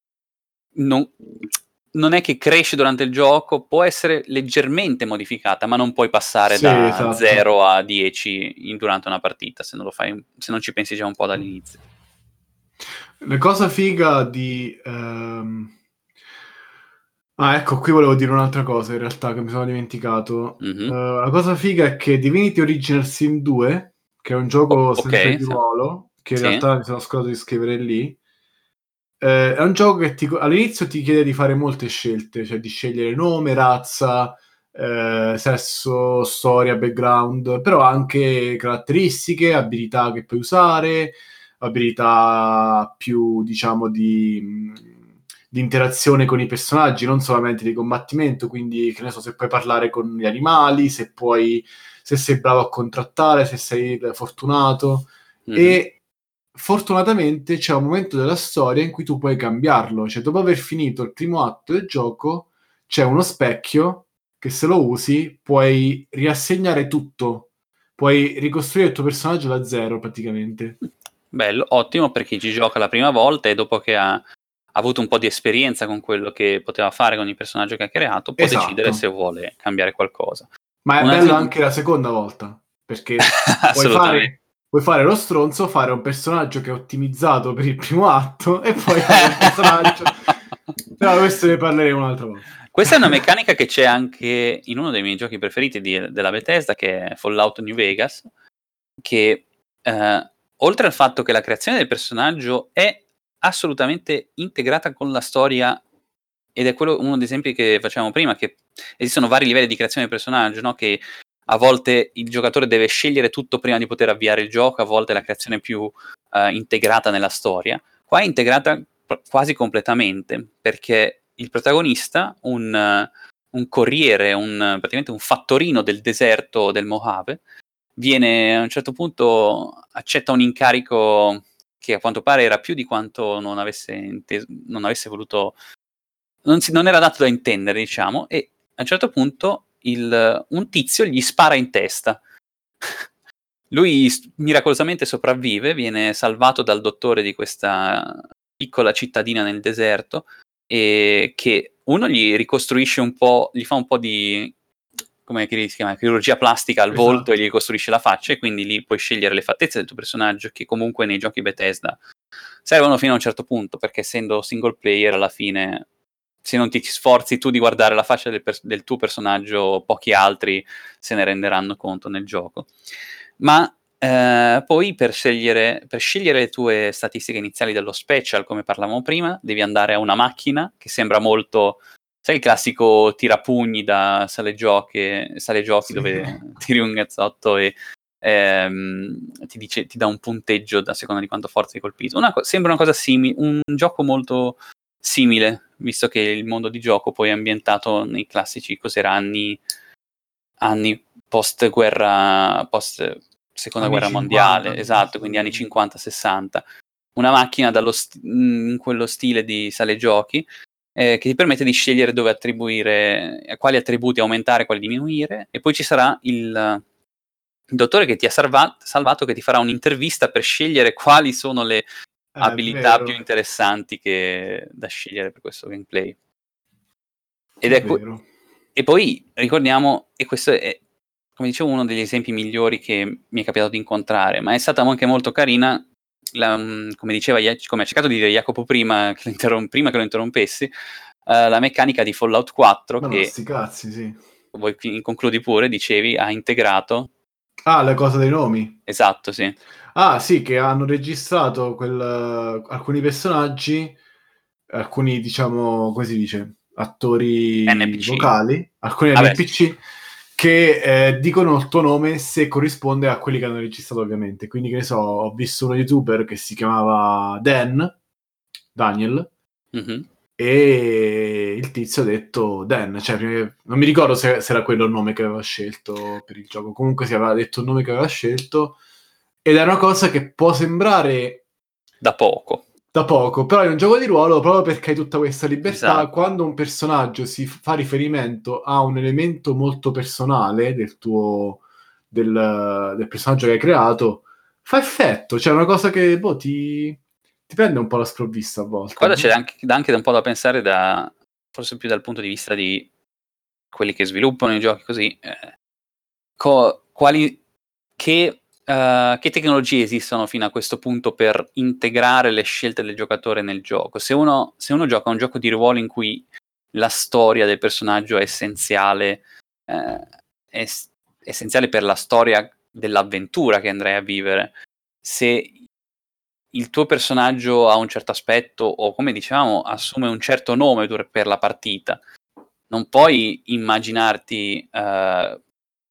non, non è che cresce durante il gioco, può essere leggermente modificata, ma non puoi passare Sì, da esatto. zero a dieci in, durante una partita se non lo fai, se non ci pensi già un po' dall'inizio. La cosa figa di... ehm, Ah, ecco, qui volevo dire un'altra cosa in realtà che mi sono dimenticato. Eh, Mm-hmm. la cosa figa è che Divinity Original Sin due, che è un O- gioco sempre ok, di sì. ruolo, che in Sì. realtà mi sono scordato di scrivere lì, eh, è un gioco che ti- all'inizio ti chiede di fare molte scelte, cioè di scegliere nome, razza, eh, sesso, storia, background, però anche caratteristiche, abilità che puoi usare, abilità più, diciamo, di, mh, di interazione con i personaggi, non solamente di combattimento, quindi, che ne so, se puoi parlare con gli animali, se puoi, se sei bravo a contrattare, se sei fortunato. Mhm. E fortunatamente c'è un momento della storia in cui tu puoi cambiarlo, cioè dopo aver finito il primo atto del gioco c'è uno specchio che se lo usi puoi riassegnare tutto, puoi ricostruire il tuo personaggio da zero praticamente. Bello, ottimo per chi ci gioca la prima volta e dopo che ha avuto un po' di esperienza con quello che poteva fare con il personaggio che ha creato, può decidere se Esatto, vuole cambiare qualcosa. ma è Una bello zi- anche la seconda volta, perché puoi Assolutamente. fare, puoi fare lo stronzo, fare un personaggio che è ottimizzato per il primo atto e poi fare un personaggio... Però questo ne parleremo un'altra volta. Questa è una meccanica che c'è anche in uno dei miei giochi preferiti di- della Bethesda, che è Fallout New Vegas, che eh, oltre al fatto che la creazione del personaggio è assolutamente integrata con la storia, ed è quello uno degli esempi che facevamo prima, che esistono vari livelli di creazione del personaggio, no? Che a volte il giocatore deve scegliere tutto prima di poter avviare il gioco, a volte la creazione è più eh, integrata nella storia. Qua è integrata pr- quasi completamente, perché il protagonista, un, eh, un corriere, un, praticamente un fattorino del deserto del Mojave, viene a un certo punto accetta un incarico che a quanto pare era più di quanto non avesse, inteso, non avesse voluto, non, si, non era dato da intendere, diciamo, e a un certo punto il, un tizio gli spara in testa. Lui miracolosamente sopravvive, viene salvato dal dottore di questa piccola cittadina nel deserto, e che uno gli ricostruisce un po', gli fa un po' di, come si chiama, chirurgia plastica al volto e gli Esatto. ricostruisce la faccia, e quindi lì puoi scegliere le fattezze del tuo personaggio, che comunque nei giochi Bethesda servono fino a un certo punto, perché essendo single player alla fine, se non ti sforzi tu di guardare la faccia del, pers- del tuo personaggio, pochi altri se ne renderanno conto nel gioco. Ma eh, poi per scegliere, per scegliere le tue statistiche iniziali dello special, come parlavamo prima, devi andare a una macchina che sembra molto, sai, il classico tirapugni da sale giochi, sale giochi Sì. dove tiri un cazzotto e ehm, ti dice, ti dà un punteggio a seconda di quanto forza hai colpito. Una co- sembra una cosa simile, un gioco molto simile, visto che il mondo di gioco poi è ambientato nei classici, cos'era, anni, anni post guerra, post seconda Anni guerra cinquanta, mondiale, mi esatto, posso quindi anni dire. cinquanta sessanta. Una macchina dallo st- in quello stile di sale giochi, eh, che ti permette di scegliere dove attribuire, a quali attributi aumentare, quali diminuire, e poi ci sarà il, il dottore che ti ha salva- salvato, che ti farà un'intervista per scegliere quali sono le È abilità più vero, interessanti che, da scegliere per questo gameplay. Ed è è que- vero. e poi ricordiamo, e questo è, come dicevo, uno degli esempi migliori che mi è capitato di incontrare, ma è stata anche molto carina, la, mm, come diceva, Ia- come ha cercato di dire Jacopo prima che lo, interrom- prima che lo interrompessi, eh, la meccanica di Fallout quattro Ma no, che, sti cazzi, sì. voi qui- concludi pure, dicevi, ha integrato, Ah, la cosa dei nomi. esatto, sì, Ah, sì, che hanno registrato quel, alcuni personaggi, alcuni, diciamo, come si dice, attori N P C. vocali, alcuni Vabbè, sì. N P C, che eh, dicono il tuo nome se corrisponde a quelli che hanno registrato, ovviamente. Quindi, che ne so, ho visto uno youtuber che si chiamava Dan, Daniel, Mhm. e il tizio ha detto Dan, cioè, prima- non mi ricordo se, se era quello il nome che aveva scelto per il gioco, comunque si aveva detto il nome che aveva scelto, ed è una cosa che può sembrare Da poco, da poco, però in un gioco di ruolo, proprio perché hai tutta questa libertà, esatto. quando un personaggio si fa riferimento a un elemento molto personale del tuo, del, del personaggio che hai creato, fa effetto, cioè è una cosa che boh, ti, ti prende un po' la sprovvista a volte. Qua c'è anche, dà anche un po' da pensare, da, forse più dal punto di vista di quelli che sviluppano i giochi così, eh, co- quali, che, eh, che tecnologie esistono fino a questo punto per integrare le scelte del giocatore nel gioco? Se uno, se uno gioca un gioco di ruolo in cui la storia del personaggio è essenziale, eh, è s- essenziale per la storia dell'avventura che andrai a vivere, se il tuo personaggio ha un certo aspetto o, come dicevamo, assume un certo nome dur- per la partita, non puoi immaginarti eh,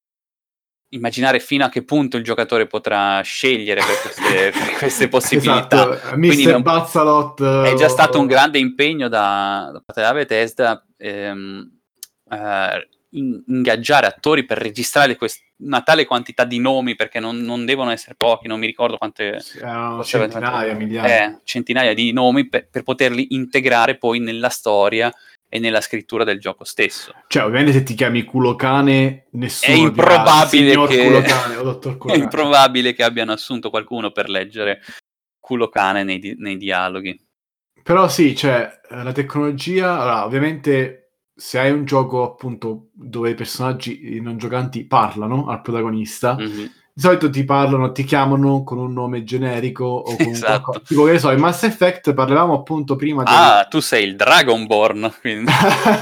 immaginare fino a che punto il giocatore potrà scegliere per queste, per queste possibilità. Esatto, Quindi mister non- Bazzalot. è già stato un eh, grande impegno da, da parte della Bethesda, ehm, eh, in- ingaggiare attori per registrare quest- una tale quantità di nomi, perché non, non devono essere pochi, non mi ricordo quante, Erano forse centinaia, migliaia. eh, centinaia di nomi per, per poterli integrare poi nella storia e nella scrittura del gioco stesso. Cioè, ovviamente se ti chiami culo cane, È nessuno dirà improbabile signor che culo cane o dottor è culo cane. Cioè, improbabile che abbiano assunto qualcuno per leggere culo cane nei, di- nei dialoghi. però sì, cioè, eh, la tecnologia, allora, ovviamente se hai un gioco appunto dove i personaggi non giocanti parlano al protagonista, Mhm. di solito ti parlano, ti chiamano con un nome generico o con un Esatto. qualcosa. Tipo che ne so, in Mass Effect parlavamo appunto prima del... Ah, tu sei il Dragonborn, quindi.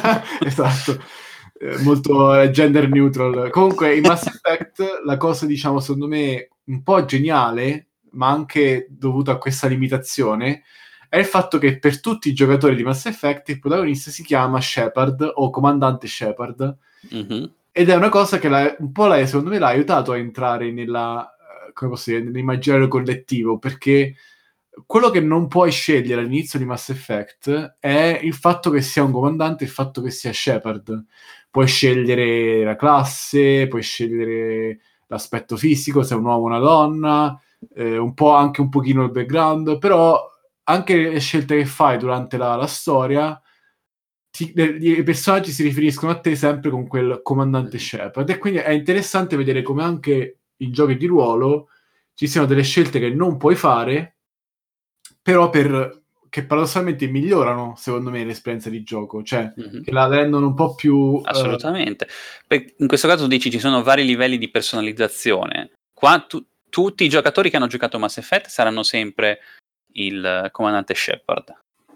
Esatto, eh, molto eh, gender neutral. Comunque in Mass Effect la cosa, diciamo, secondo me un po' geniale, ma anche dovuta a questa limitazione, è il fatto che per tutti i giocatori di Mass Effect il protagonista si chiama Shepard o comandante Shepard, Mhm. ed è una cosa che l'ha- un po' l'ha, secondo me l'ha aiutato a entrare nella, eh, come posso dire, nell'immaginario collettivo, perché quello che non puoi scegliere all'inizio di Mass Effect è il fatto che sia un comandante, il fatto che sia Shepard. Puoi scegliere la classe, puoi scegliere l'aspetto fisico, se è un uomo o una donna, eh, un po' anche un pochino il background, però anche le scelte che fai durante la, la storia, ti- le- i personaggi si riferiscono a te sempre con quel comandante Mhm. Shepard. E quindi è interessante vedere come anche in giochi di ruolo ci siano delle scelte che non puoi fare, però per, che paradossalmente migliorano, secondo me, l'esperienza di gioco, cioè Mhm. che la rendono un po' più... eh, Assolutamente. Beh, in questo caso dici ci sono vari livelli di personalizzazione. Qua tu- tutti i giocatori che hanno giocato Mass Effect saranno sempre il eh, comandante Shepard.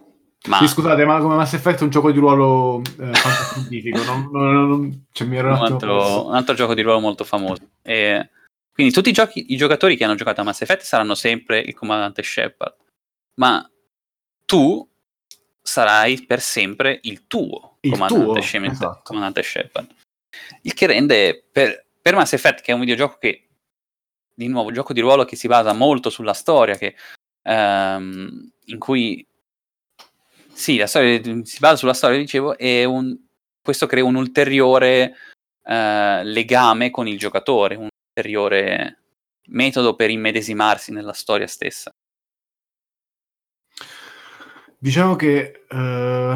Sì, Ma scusate, ma come Mass Effect è un gioco di ruolo eh, fantascientifico, non, non- non- cioè, mi ero un un attimo altro, perso. un altro gioco di ruolo molto famoso. E quindi tutti i, giochi, i giocatori che hanno giocato a Mass Effect saranno sempre il comandante Shepard, ma tu sarai per sempre il tuo Il comandante, tuo, Shepard, esatto. comandante Shepard. Il che rende per, per Mass Effect, che è un videogioco che di nuovo, un gioco di ruolo che si basa molto sulla storia, che, ehm, in cui sì, la storia si basa sulla storia, dicevo, e un, questo crea un ulteriore eh, legame con il giocatore, un ulteriore metodo per immedesimarsi nella storia stessa. Diciamo che uh...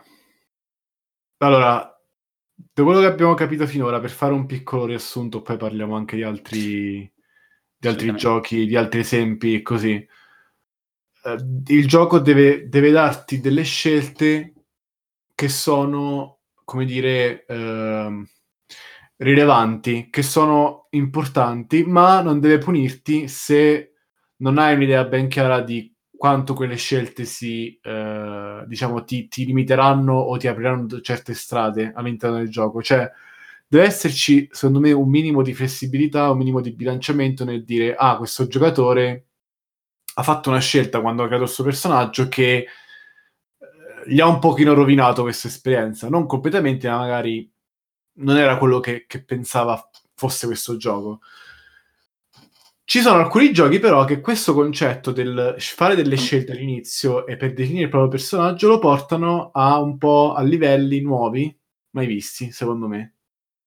allora, da quello che abbiamo capito finora, per fare un piccolo riassunto, poi parliamo anche di altri di altri giochi, di altri esempi, così. Uh, il gioco deve, deve darti delle scelte che sono, come dire, uh, rilevanti, che sono importanti, ma non deve punirti se non hai un'idea ben chiara di quanto quelle scelte si, uh, diciamo, ti, ti limiteranno o ti apriranno certe strade all'interno del gioco. Cioè, deve esserci, secondo me, un minimo di flessibilità, un minimo di bilanciamento nel dire, ah, questo giocatore ha fatto una scelta quando ha creato il suo personaggio che eh, gli ha un pochino rovinato questa esperienza. Non completamente, ma magari non era quello che, che pensava fosse questo gioco. Ci sono alcuni giochi però che questo concetto del fare delle scelte all'inizio e per definire il proprio personaggio lo portano a un po' a livelli nuovi, mai visti, secondo me.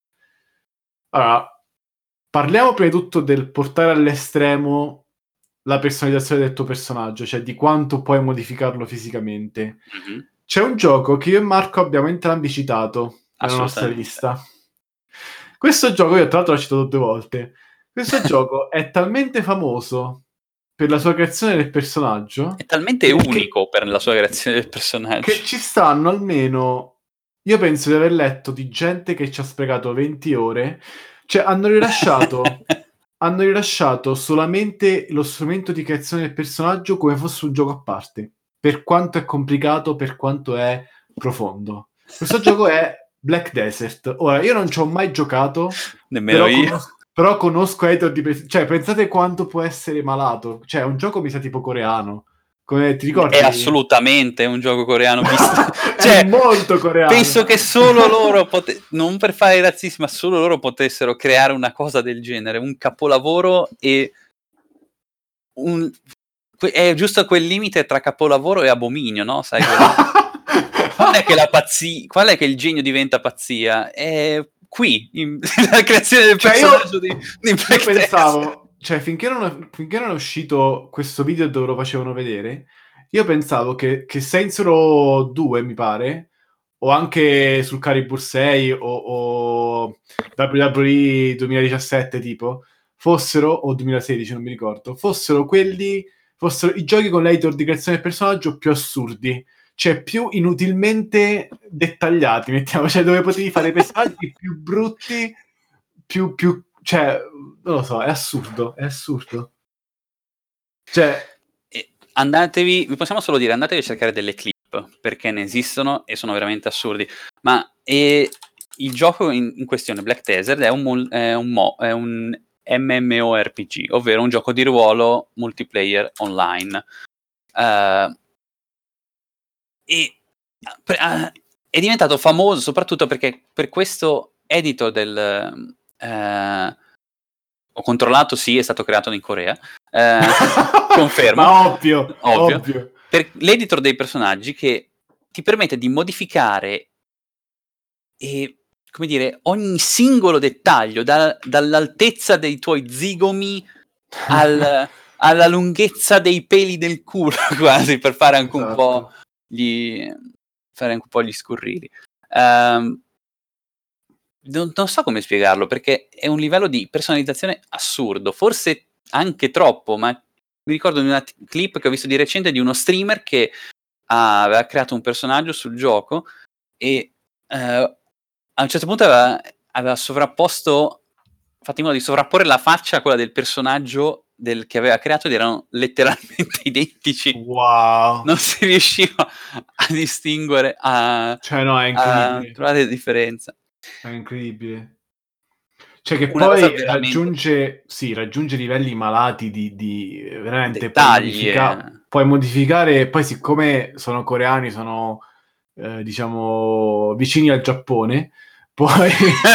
Allora, parliamo prima di tutto del portare all'estremo la personalizzazione del tuo personaggio, cioè di quanto puoi modificarlo fisicamente. Mm-hmm. C'è un gioco che io e Marco abbiamo entrambi citato nella nostra lista. Questo gioco, io tra l'altro l'ho citato due volte, questo gioco è talmente famoso per la sua creazione del personaggio, è talmente unico per la sua creazione del personaggio, che ci stanno almeno, io penso di aver letto di gente che ci ha sprecato venti ore, cioè hanno rilasciato hanno rilasciato solamente lo strumento di creazione del personaggio come fosse un gioco a parte, per quanto è complicato, per quanto è profondo. Questo gioco è Black Desert. Ora, io non ci ho mai giocato, nemmeno però io. Conosco, però conosco editor di... Pre- cioè, pensate quanto può essere malato. Cioè, è un gioco, mi sa, tipo coreano. Come ti ricordi? È assolutamente un gioco coreano. Visto... cioè, è molto coreano. Penso che solo loro, pote... non per fare razzismo, ma solo loro potessero creare una cosa del genere, un capolavoro e un... è giusto quel limite tra capolavoro e abominio, no? Sai, qual è che la pazzia, qual è che il genio diventa pazzia? È qui, in... la creazione del cioè personaggio io, di, di Black io pensavo, cioè finché non, finché non è uscito questo video dove lo facevano vedere, io pensavo che, che Saints Row due, mi pare, o anche sul Calibur sei o, o W W E duemiladiciassette tipo, fossero, o duemilasedici, non mi ricordo, fossero quelli, fossero i giochi con l'editor di creazione del personaggio più assurdi, cioè più inutilmente dettagliati, mettiamo, cioè dove potevi fare personaggi più brutti, più, più, cioè, non lo so, è assurdo, è assurdo. Cioè... Andatevi, vi possiamo solo dire, andatevi a cercare delle clip, perché ne esistono e sono veramente assurdi. Ma e, il gioco in, in questione, Black Desert, è un, è un, mo, è un MMORPG, ovvero un gioco di ruolo multiplayer online. Uh, e uh, è diventato famoso soprattutto perché per questo editor del... Uh, ho controllato, sì, è stato creato in Corea. Eh, confermo. Ma ovvio, ovvio. ovvio. Per l'editor dei personaggi che ti permette di modificare e, come dire, ogni singolo dettaglio, da, dall'altezza dei tuoi zigomi al, alla lunghezza dei peli del culo, quasi, per fare anche esatto. un po' gli fare anche un po' gli scurrili. Um, Non, non so come spiegarlo, perché è un livello di personalizzazione assurdo, forse anche troppo, ma mi ricordo di una t- clip che ho visto di recente di uno streamer che ah, aveva creato un personaggio sul gioco e eh, a un certo punto aveva, aveva sovrapposto, fatto in modo di sovrapporre la faccia a quella del personaggio del, che aveva creato ed erano letteralmente identici. Wow. Non si riusciva a distinguere, a, cioè, no, è incredibile. a trovare differenza. È incredibile. Cioè che Una poi veramente... raggiunge, sì, raggiunge livelli malati di, di veramente dettagli, puoi, modifica- eh. puoi modificare, poi siccome sono coreani, sono eh, diciamo vicini al Giappone, Poi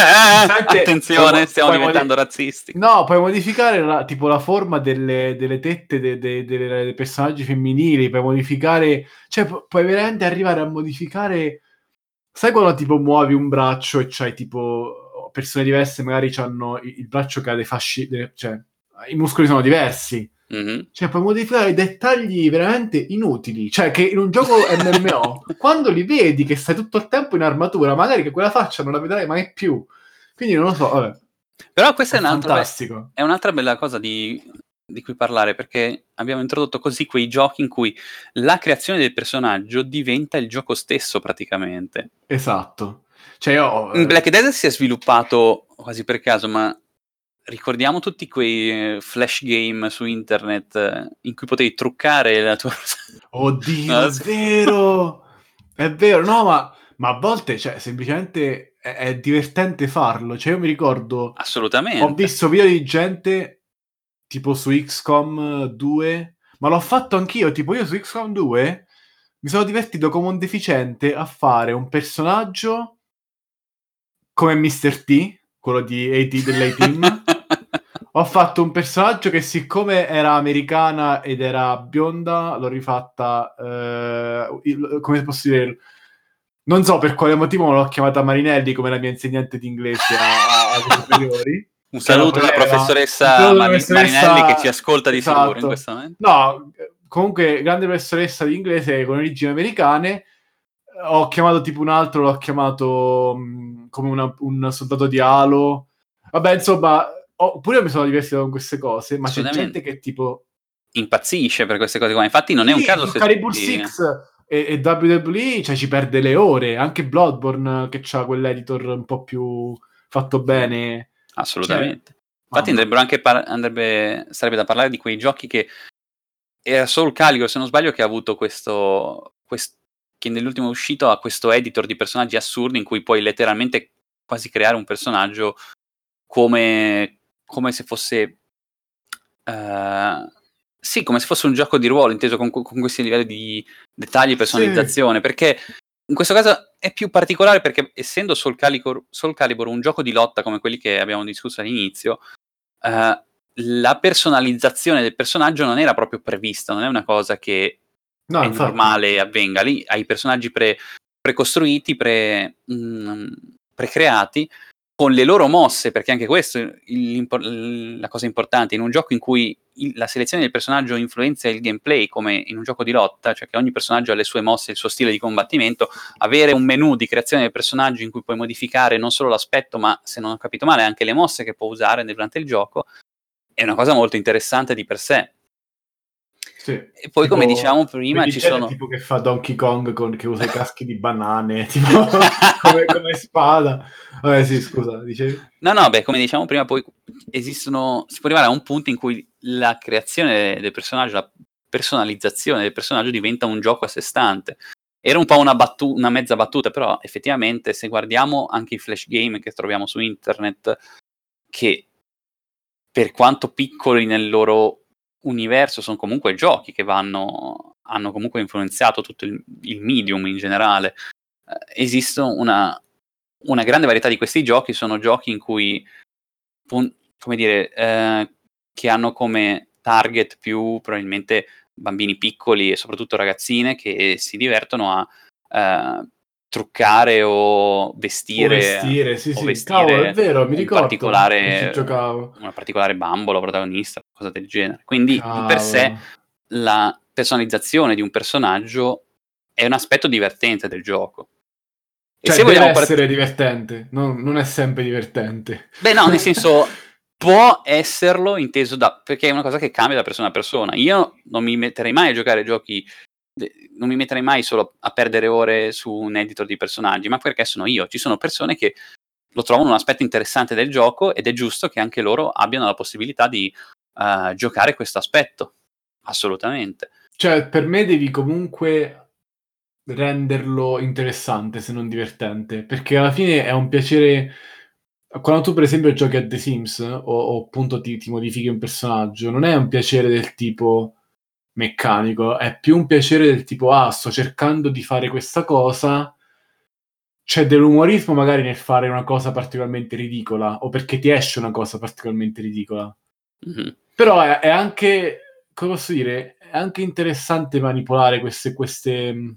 attenzione, stiamo puoi diventando modi- razzisti. No, puoi modificare la, tipo la forma delle, delle tette de, de, de, dei personaggi femminili, puoi modificare, cioè pu- puoi veramente arrivare a modificare. Sai quando tipo muovi un braccio e c'hai tipo persone diverse, magari hanno il, il braccio che ha dei fasci, de- cioè i muscoli sono diversi. Mm-hmm. Cioè, puoi modificare dettagli veramente inutili. Cioè, che in un gioco M M O, quando li vedi che stai tutto il tempo in armatura, magari che quella faccia non la vedrai mai più. Quindi non lo so, vabbè. Però questa È è, un'altra be- fantastico. è un'altra bella cosa di, di cui parlare, perché abbiamo introdotto così quei giochi in cui la creazione del personaggio diventa il gioco stesso praticamente. Esatto. Cioè, io... In eh, Black Desert si è sviluppato quasi per caso, ma ricordiamo tutti quei eh, flash game su internet eh, in cui potevi truccare la tua... Oddio, No, è sì. vero! È vero, no, ma, ma a volte, cioè, semplicemente è, è divertente farlo. Cioè, io mi ricordo, ho Assolutamente. visto video di gente, tipo su X COM due, ma l'ho fatto anch'io, tipo io su X COM due mi sono divertito come un deficiente a fare un personaggio come mister T, quello di A T dell'A-Team. Ho fatto un personaggio che siccome era americana ed era bionda, l'ho rifatta, eh, il- come posso dire, non so per quale motivo, ma l'ho chiamata Marinelli come la mia insegnante di inglese a- a- alle superiori. Un Che la saluto alla voleva. Un professoressa saluto alla Mari- Marinelli che ci professoressa, ascolta di sicuro in esatto. questo momento. No, comunque grande professoressa di inglese con origini americane. Ho chiamato tipo un altro, l'ho chiamato mh, come una- un soldato di Halo. Vabbè, insomma, ho- pure io mi sono divertito con queste cose, ma c'è gente Assolutamente. che tipo... Impazzisce per queste cose qua. Infatti non è un Sì, caso su se Calibur tutti... sei e, e W W E, cioè, ci perde le ore. Anche Bloodborne, che c'ha quell'editor un po' più fatto bene. Cioè, Assolutamente. Infatti mamma. andrebbero anche par- andrebbe, sarebbe da parlare di quei giochi che era Soul Calibur, se non sbaglio, che ha avuto questo, quest- che nell'ultimo uscito ha questo editor di personaggi assurdi in cui puoi letteralmente quasi creare un personaggio come, come se fosse eh, sì, come se fosse un gioco di ruolo, inteso con, con questi livelli di dettagli e Sì. personalizzazione, perché in questo caso è più particolare perché essendo Soul Calibur, Soul Calibur un gioco di lotta come quelli che abbiamo discusso all'inizio, eh, la personalizzazione del personaggio non era proprio prevista, non è una cosa che No, è infatti. normale avvenga. Lì hai i personaggi pre, precostruiti, pre, mh, precreati, con le loro mosse, perché anche questo è la cosa importante, in un gioco in cui il, la selezione del personaggio influenza il gameplay, come in un gioco di lotta, cioè che ogni personaggio ha le sue mosse, il suo stile di combattimento, avere un menu di creazione del personaggio in cui puoi modificare non solo l'aspetto, ma se non ho capito male anche le mosse che può usare durante il gioco, è una cosa molto interessante di per sé. Sì. E poi, Tipo, come dicevamo prima, ci gente sono... tipo che fa Donkey Kong con, che usa i caschi di banane, tipo, come, come spada. Vabbè, sì, scusa, dicevi? No, no, beh, come diciamo prima, poi esistono... Si può arrivare a un punto in cui la creazione del personaggio, la personalizzazione del personaggio diventa un gioco a sé stante. Era un po' una, battu- una mezza battuta, però effettivamente se guardiamo anche i flash game che troviamo su internet, che per quanto piccoli nel loro universo sono comunque giochi che vanno, hanno comunque influenzato tutto il, il medium in generale. Eh, esiste una, una grande varietà di questi giochi, sono giochi in cui, pun- come dire, eh, che hanno come target più probabilmente bambini piccoli e soprattutto ragazzine che si divertono a eh, truccare o vestire, O vestire, sì, o sì. Cavolo, è vestire vero, mi un ricordo che ci particolare, giocavo. una particolare bambola protagonista, cosa del genere. Quindi di per sé Cavolo. la personalizzazione di un personaggio è un aspetto divertente del gioco. E Cioè, se deve vogliamo part- essere divertente, non, non è sempre divertente. Beh, no, nel senso, può esserlo inteso da... perché è una cosa che cambia da persona a persona. Io non mi metterei mai a giocare giochi, non mi metterei mai solo a perdere ore su un editor di personaggi, ma perché sono io. Ci sono persone che lo trovano un aspetto interessante del gioco ed è giusto che anche loro abbiano la possibilità di uh, giocare questo aspetto. Assolutamente. Cioè, per me devi comunque renderlo interessante, se non divertente, perché alla fine è un piacere... Quando tu per esempio giochi a The Sims o, o appunto ti, ti modifichi un personaggio, non è un piacere del tipo meccanico, è più un piacere del tipo ah, sto cercando di fare questa cosa c'è dell'umorismo magari nel fare una cosa particolarmente ridicola, o perché ti esce una cosa particolarmente ridicola. Mm-hmm. Però è, è anche, come posso dire, è anche interessante manipolare queste... queste...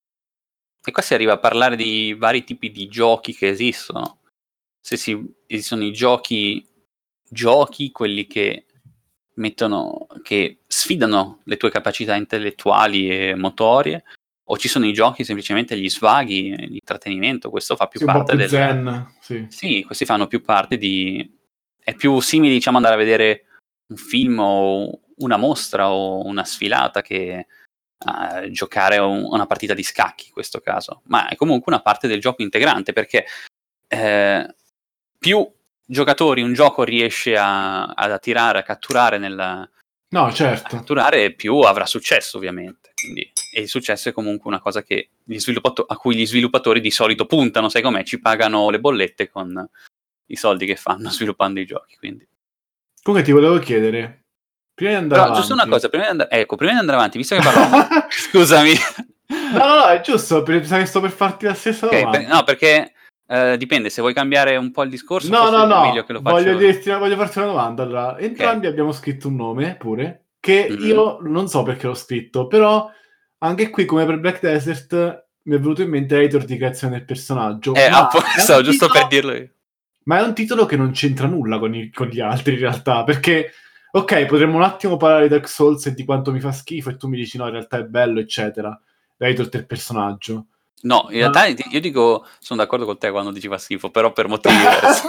E qua si arriva a parlare di vari tipi di giochi che esistono. Se si esistono i giochi, giochi, quelli che mettono, che sfidano le tue capacità intellettuali e motorie, o ci sono i giochi semplicemente gli svaghi, l'intrattenimento. Questo fa più Sì, un po' parte più del... zen, sì. Sì, questi fanno più parte di... È più simile, diciamo, andare a vedere un film o una mostra o una sfilata che uh, giocare un, una partita di scacchi, in questo caso. Ma è comunque una parte del gioco integrante, perché eh, più giocatori un gioco riesce a, ad attirare, a catturare nella... No, certo. A catturare, più avrà successo, ovviamente. Quindi, e il successo è comunque una cosa che gli sviluppato- a cui gli sviluppatori di solito puntano, sai com'è? Ci pagano le bollette con i soldi che fanno sviluppando i giochi, quindi. Comunque ti volevo chiedere, prima di andare Però, avanti... giusto una cosa, prima di andare, ecco, prima di andare avanti, visto che parliamo... Scusami. No, no, no, è giusto, perché sto per farti la stessa okay, domanda. Per, no, perché eh, dipende, se vuoi cambiare un po' il discorso, No, forse no, è meglio no, che lo voglio, faccio... dirti, voglio farti una domanda. Allora, entrambi Okay. abbiamo scritto un nome, pure, che Mm-hmm. io non so perché l'ho scritto, però anche qui, come per Black Desert, mi è venuto in mente l'editor di creazione del personaggio. Eh, Ma appunto, è stavo un giusto titolo, per dirlo io. ma è un titolo che non c'entra nulla con, i, con gli altri, in realtà, perché, ok, potremmo un attimo parlare di Dark Souls e di quanto mi fa schifo, e tu mi dici no, in realtà è bello, eccetera, l'editor del personaggio. No, in Ma... realtà io dico, sono d'accordo con te quando dici fa schifo, però per motivi diversi.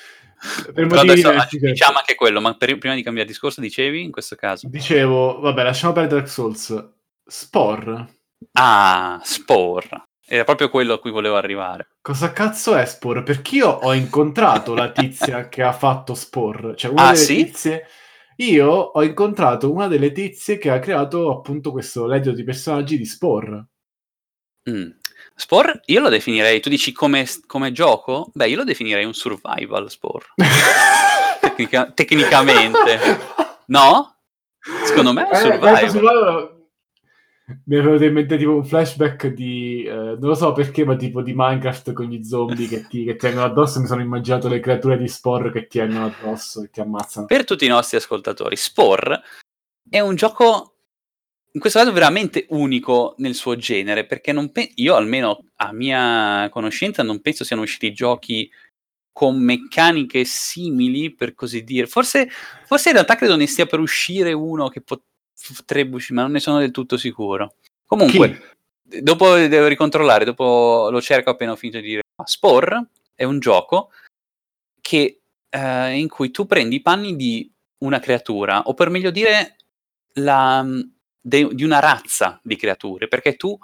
Per Però motivi adesso diversi, diciamo certo. anche quello, ma per, prima di cambiare discorso dicevi in questo caso? Dicevo, vabbè, lasciamo perdere Dark Souls. Spore. Ah, Spore. Era proprio quello a cui volevo arrivare. Cosa cazzo è Spore? Perché io ho incontrato la tizia che ha fatto Spore. Cioè, una Ah, delle sì? tizie... Io ho incontrato una delle tizie che ha creato appunto questo legio di personaggi di Spore. Mm. Spore, io lo definirei, tu dici come, come gioco? Beh, io lo definirei un survival Spore. Tecnica, tecnicamente. No? Secondo me è un Eh, questo survival. survival mi è venuto in mente tipo un flashback di... Eh, non lo so perché, ma tipo di Minecraft con gli zombie che ti, che ti vengono addosso. Mi sono immaginato le creature di Spore che ti vengono addosso e ti ammazzano. Per tutti i nostri ascoltatori, Spore è un gioco, in questo caso, veramente unico nel suo genere, perché non pe- io, almeno a mia conoscenza, non penso siano usciti giochi con meccaniche simili, per così dire. Forse, forse in realtà credo ne stia per uscire uno che potrebbe uscire, ma non ne sono del tutto sicuro. Comunque, Chi? dopo devo ricontrollare, dopo lo cerco appena ho finito di dire. Spore è un gioco che, eh, in cui tu prendi i panni di una creatura, o per meglio dire la, de, di una razza di creature, perché tu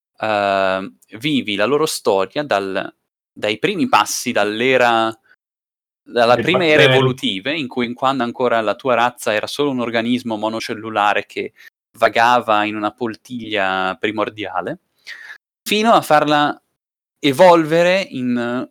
uh, vivi la loro storia dal, dai primi passi, dall'era, dalla Dai prima era batteri. evolutive, in cui in quando ancora la tua razza era solo un organismo monocellulare che vagava in una poltiglia primordiale, fino a farla evolvere in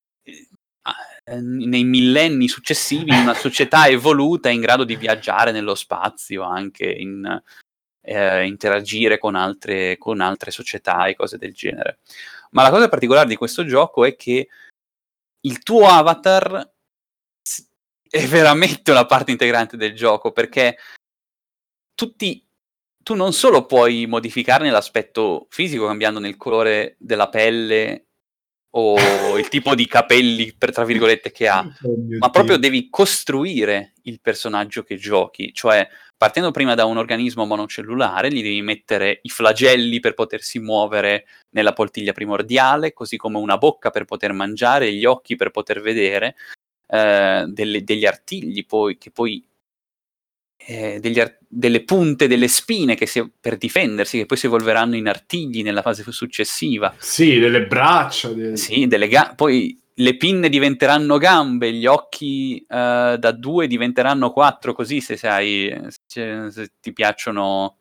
nei millenni successivi in una società evoluta in grado di viaggiare nello spazio, anche in eh, interagire con altre, con altre società e cose del genere. Ma la cosa particolare di questo gioco è che il tuo avatar è veramente una parte integrante del gioco, perché tutti tu non solo puoi modificarne l'aspetto fisico cambiandone il colore della pelle o il tipo di capelli, per tra virgolette, che ha, Oh mio ma proprio Dio. devi costruire il personaggio che giochi, cioè partendo prima da un organismo monocellulare gli devi mettere i flagelli per potersi muovere nella poltiglia primordiale, così come una bocca per poter mangiare, gli occhi per poter vedere, eh, delle, degli artigli poi che poi eh, degli ar- delle punte, delle spine che si, per difendersi, che poi si evolveranno in artigli nella fase successiva. Sì, delle braccia. Delle... Sì, delle ga- poi le pinne diventeranno gambe, gli occhi eh, da due diventeranno quattro, così se sai, se, se ti piacciono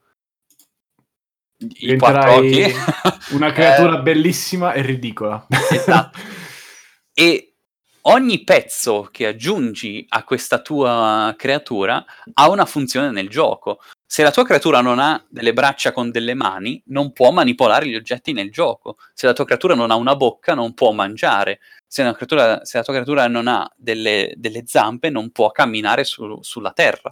i quattro occhi. Diventerai una eh, creatura bellissima e ridicola. esatto. E ogni pezzo che aggiungi a questa tua creatura ha una funzione nel gioco. Se la tua creatura non ha delle braccia con delle mani, non può manipolare gli oggetti nel gioco. Se la tua creatura non ha una bocca, non può mangiare. Se, una creatura, se la tua creatura non ha delle, delle zampe, non può camminare su, sulla terra.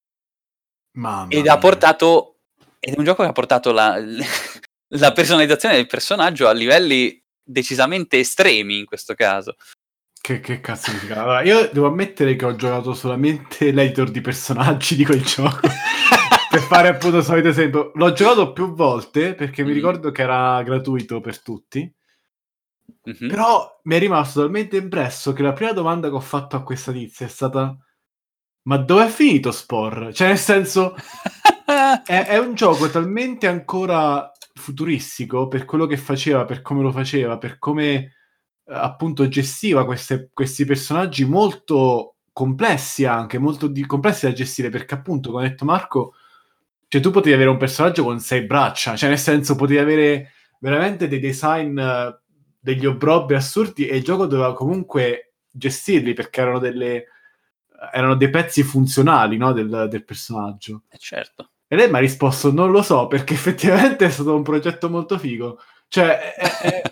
Mamma Ed mia. ha portato... Ed è un gioco che ha portato la, la personalizzazione del personaggio a livelli decisamente estremi in questo caso. Che, che cazzo di figata. Allora, io devo ammettere che ho giocato solamente l'editor di personaggi di quel gioco. Per fare appunto il solito esempio. L'ho giocato più volte perché mi Mhm. ricordo che era gratuito per tutti. Mhm. Però mi è rimasto talmente impresso che la prima domanda che ho fatto a questa tizia è stata: ma dove è finito Spore? Cioè, nel senso, è, è un gioco talmente ancora futuristico per quello che faceva, per come lo faceva, per come eh, appunto gestiva queste- questi personaggi molto complessi anche, molto di- complessi da gestire, perché appunto, come ha detto Marco, cioè tu potevi avere un personaggio con sei braccia, cioè nel senso potevi avere veramente dei design, eh, degli obbrobri assurdi, e il gioco doveva comunque gestirli perché erano delle erano dei pezzi funzionali, no, del, del personaggio. Eh, certo. E lei mi ha risposto: non lo so, perché effettivamente è stato un progetto molto figo. Cioè, è, è...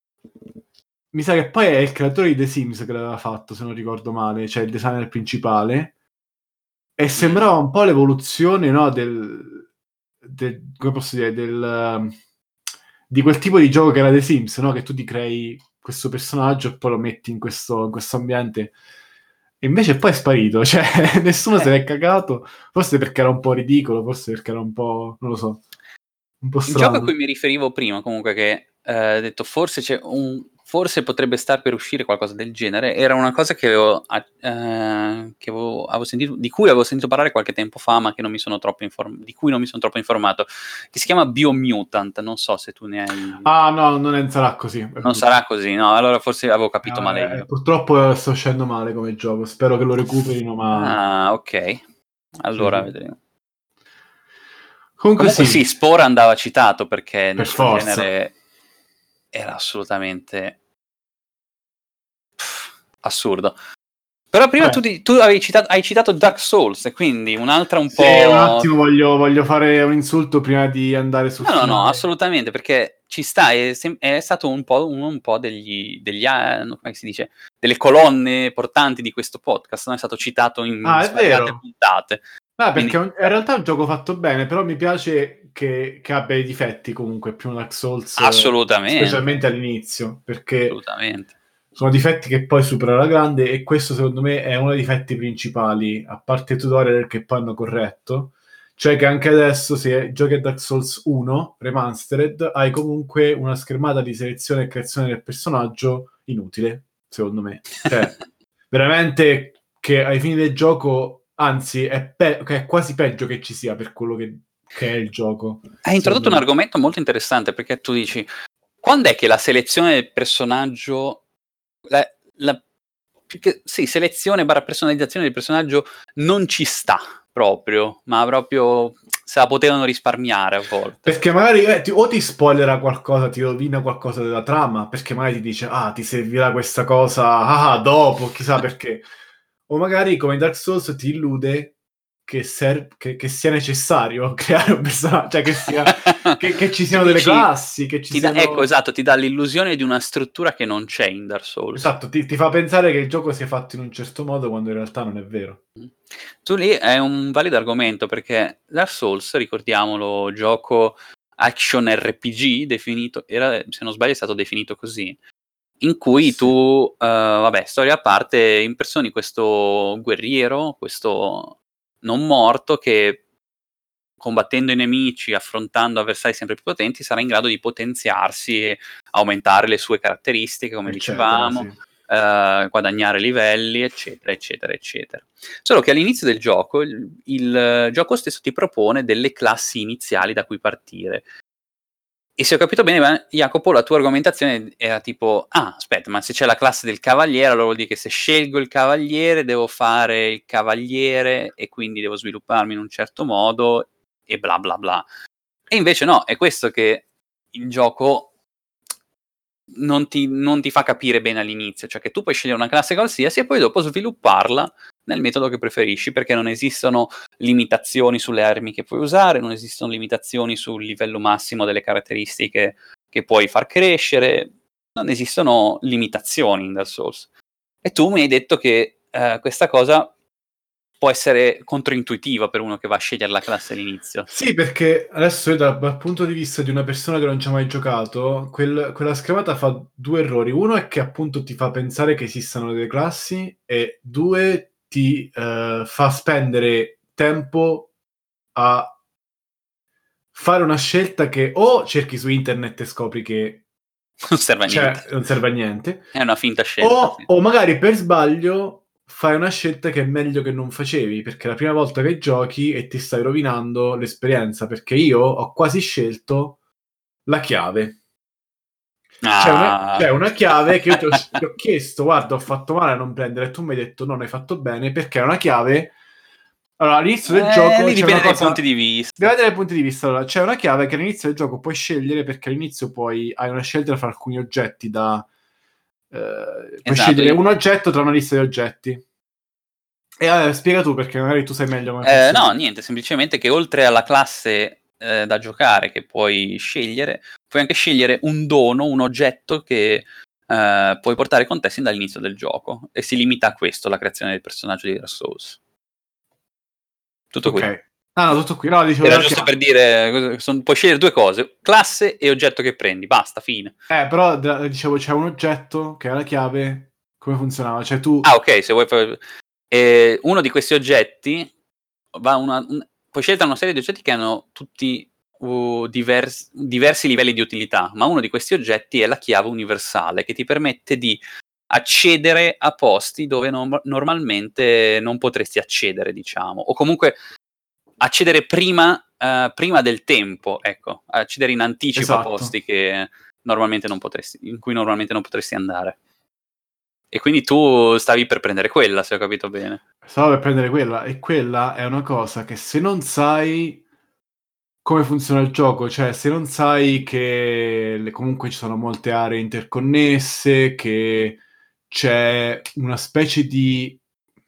mi sa che poi è il creatore di The Sims che l'aveva fatto, se non ricordo male, cioè il designer principale. E sembrava un po' l'evoluzione, no, del, del come posso dire, del, um, di quel tipo di gioco che era The Sims, no? Che tu ti crei questo personaggio e poi lo metti in questo, in questo ambiente. E invece poi è sparito, cioè nessuno Eh. se l'è cagato, forse perché era un po' ridicolo, forse perché era un po', non lo so, un po' Il gioco a strano. cui mi riferivo prima, comunque, che eh, detto forse c'è un forse potrebbe star per uscire qualcosa del genere, era una cosa che avevo, eh, che avevo, avevo sentito, di cui avevo sentito parlare qualche tempo fa, ma che non mi sono troppo inform- di cui non mi sono troppo informato, che si chiama Biomutant. Non so se tu ne hai. Ah no, non è- sarà così, è Non brutto. sarà così, no? Allora forse avevo capito male Eh, eh, io. purtroppo sto uscendo male come gioco, spero che lo recuperino, ma... Ah, ok. Sì, Allora sì. vedremo. Comunque Comunque sì, sì, Spore andava citato perché per nel suo forza. genere era assolutamente pff, assurdo. Però prima tu, Vabbè, di- tu avevi citato, hai citato Dark Souls, e quindi un'altra un sì, un po'... attimo voglio, voglio fare un insulto prima di andare sul No, no, no, finale. assolutamente, perché ci sta, è, sem- è stato un po', uno un po' degli, degli ah, no, come si dice, delle colonne portanti di questo podcast, no? È stato citato in Ah, è svariate vero. puntate. Ah, Quindi perché è ci un- in sta. realtà è un gioco fatto bene, però mi piace che, che abbia i difetti comunque, più un Dark Souls, eh, Assolutamente, specialmente all'inizio, perché assolutamente. sono difetti che poi supera alla grande, e questo secondo me è uno dei difetti principali, a parte i tutorial che poi hanno corretto, cioè che anche adesso se giochi a Dark Souls uno Remastered hai comunque una schermata di selezione e creazione del personaggio inutile, secondo me. Cioè, veramente che ai fini del gioco, anzi è, pe- che è quasi peggio che ci sia per quello che, che è il gioco, Hai introdotto secondo un me. argomento molto interessante, perché tu dici, quando è che la selezione del personaggio, la, la più che, sì, selezione barra personalizzazione del personaggio non ci sta proprio, ma proprio se la potevano risparmiare a volte. Perché magari eh, ti- o ti spoilera qualcosa, ti rovina qualcosa della trama, perché magari ti dice: ah, ti servirà questa cosa, ah, dopo, chissà perché. O magari, come Dark Souls, ti illude che, ser- che, che sia necessario creare un personaggio, cioè che, sia, che, che ci Tu siano delle dici, classi, che ci ti dà, ecco, siano... esatto, ti dà l'illusione di una struttura che non c'è in Dark Souls. Esatto, ti, ti fa pensare che il gioco sia fatto in un certo modo quando in realtà non è vero. Tu lì è un valido argomento, perché Dark Souls, ricordiamolo, gioco action R P G definito, era, se non sbaglio è stato definito così, in cui Sì. tu, eh, vabbè, storia a parte, impersoni questo guerriero, questo non morto che, combattendo i nemici, affrontando avversari sempre più potenti, sarà in grado di potenziarsi e aumentare le sue caratteristiche, come Eccetera, dicevamo, sì. eh, guadagnare livelli, eccetera, eccetera, eccetera. Solo che all'inizio del gioco il, il gioco stesso ti propone delle classi iniziali da cui partire. E se ho capito bene, Jacopo, la tua argomentazione era tipo, ah, aspetta, ma se c'è la classe del cavaliere, allora vuol dire che se scelgo il cavaliere devo fare il cavaliere e quindi devo svilupparmi in un certo modo e bla bla bla. E invece no, è questo che il gioco non ti, non ti fa capire bene all'inizio, cioè che tu puoi scegliere una classe qualsiasi e poi dopo svilupparla nel metodo che preferisci, perché non esistono limitazioni sulle armi che puoi usare, non esistono limitazioni sul livello massimo delle caratteristiche che puoi far crescere, non esistono limitazioni in Dark Souls. E tu mi hai detto che eh, questa cosa può essere controintuitiva per uno che va a scegliere la classe all'inizio. Sì, perché adesso io dal, dal punto di vista di una persona che non ci ha mai giocato, quel- quella schermata fa due errori. Uno è che appunto ti fa pensare che esistano delle classi e due ti eh, fa spendere tempo a fare una scelta che o cerchi su internet e scopri che Non serve a cioè, niente. non serve a niente, È una finta scelta, o, sì. o magari per sbaglio fai una scelta che è meglio che non facevi, perché è la prima volta che giochi e ti stai rovinando l'esperienza, perché io ho quasi scelto la chiave. C'è una, Ah. c'è una chiave che io ti ho, ti ho chiesto, guarda, ho fatto male a non prendere, e tu mi hai detto no, non hai fatto bene, perché è una chiave. Allora, all'inizio del Eh, gioco lì c'è dipende una dai cosa. punti di vista. Dipende dai punti di vista. Allora, c'è una chiave che all'inizio del gioco puoi scegliere, perché all'inizio puoi hai una scelta fra alcuni oggetti da. Eh, puoi Esatto. scegliere un oggetto tra una lista di oggetti. E allora, spiega tu, perché magari tu sai meglio come Eh, funziona. no, niente, semplicemente che oltre alla classe eh, da giocare che puoi scegliere, puoi anche scegliere un dono, un oggetto che eh, puoi portare con te sin dall'inizio del gioco. E si limita a questo, la creazione del personaggio di Dark Souls. Tutto qui. Ok. Ah, no, tutto qui. No, dicevo Era la giusto chiave. per dire, son- puoi scegliere due cose, classe e oggetto che prendi, basta, fine. Eh, però da- dicevo c'è un oggetto che è la chiave. Come funzionava? Cioè tu. Ah, ok, se vuoi... fare- eh, uno di questi oggetti va una, un- puoi scegliere una serie di oggetti che hanno tutti uh, divers- diversi livelli di utilità, ma uno di questi oggetti è la chiave universale che ti permette di accedere a posti dove non- normalmente non potresti accedere, diciamo, o comunque accedere prima, eh, prima del tempo, ecco, accedere in anticipo a Esatto. posti che normalmente non potresti, in cui normalmente non potresti andare. E quindi tu stavi per prendere quella, se ho capito bene. Stavo per prendere quella, e quella è una cosa che se non sai come funziona il gioco, cioè se non sai che le- comunque ci sono molte aree interconnesse, che c'è una specie di,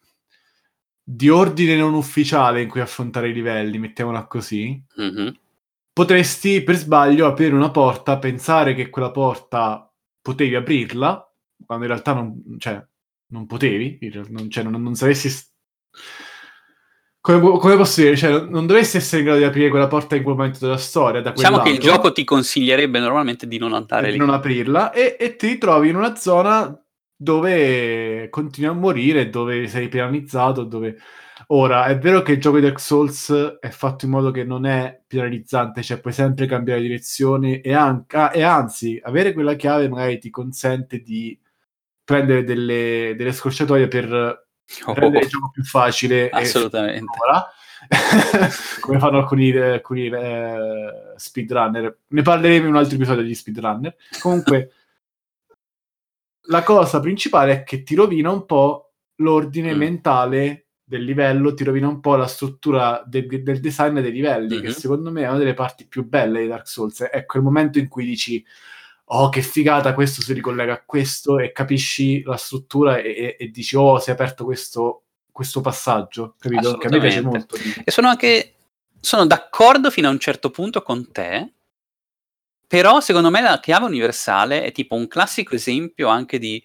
di ordine non ufficiale in cui affrontare i livelli, mettiamola così, Mhm. potresti per sbaglio aprire una porta, pensare che quella porta potevi aprirla, quando in realtà non, cioè, non potevi, in real- non, cioè, non, non sapessi. s- Come, come posso dire? Cioè, non dovresti essere in grado di aprire quella porta in quel momento della storia, da quel Diciamo che il gioco lato, ti consiglierebbe normalmente di non e andare di lì. non aprirla, e, e ti ritrovi in una zona dove continui a morire, dove sei penalizzato, dove. Ora, è vero che il gioco di Dark Souls è fatto in modo che non è penalizzante, cioè puoi sempre cambiare direzione e, an- ah, e anzi, avere quella chiave magari ti consente di prendere delle, delle scorciatoie per rendere Oh, il gioco più facile e assolutamente. ora, come fanno alcuni, eh, alcuni eh, speedrunner. Ne parleremo in un altro episodio di speedrunner. Comunque, la cosa principale è che ti rovina un po' l'ordine Mm. mentale del livello, ti rovina un po' la struttura del, del design dei livelli, che Mhm. secondo me è una delle parti più belle di Dark Souls. È quel momento in cui dici, oh, che figata, questo si ricollega a questo, e capisci la struttura e, e- e dici, oh, si è aperto questo, questo passaggio, capito? Che a me piace Assolutamente. molto. Di. E sono anche sono d'accordo fino a un certo punto con te, però secondo me la chiave universale è tipo un classico esempio anche di,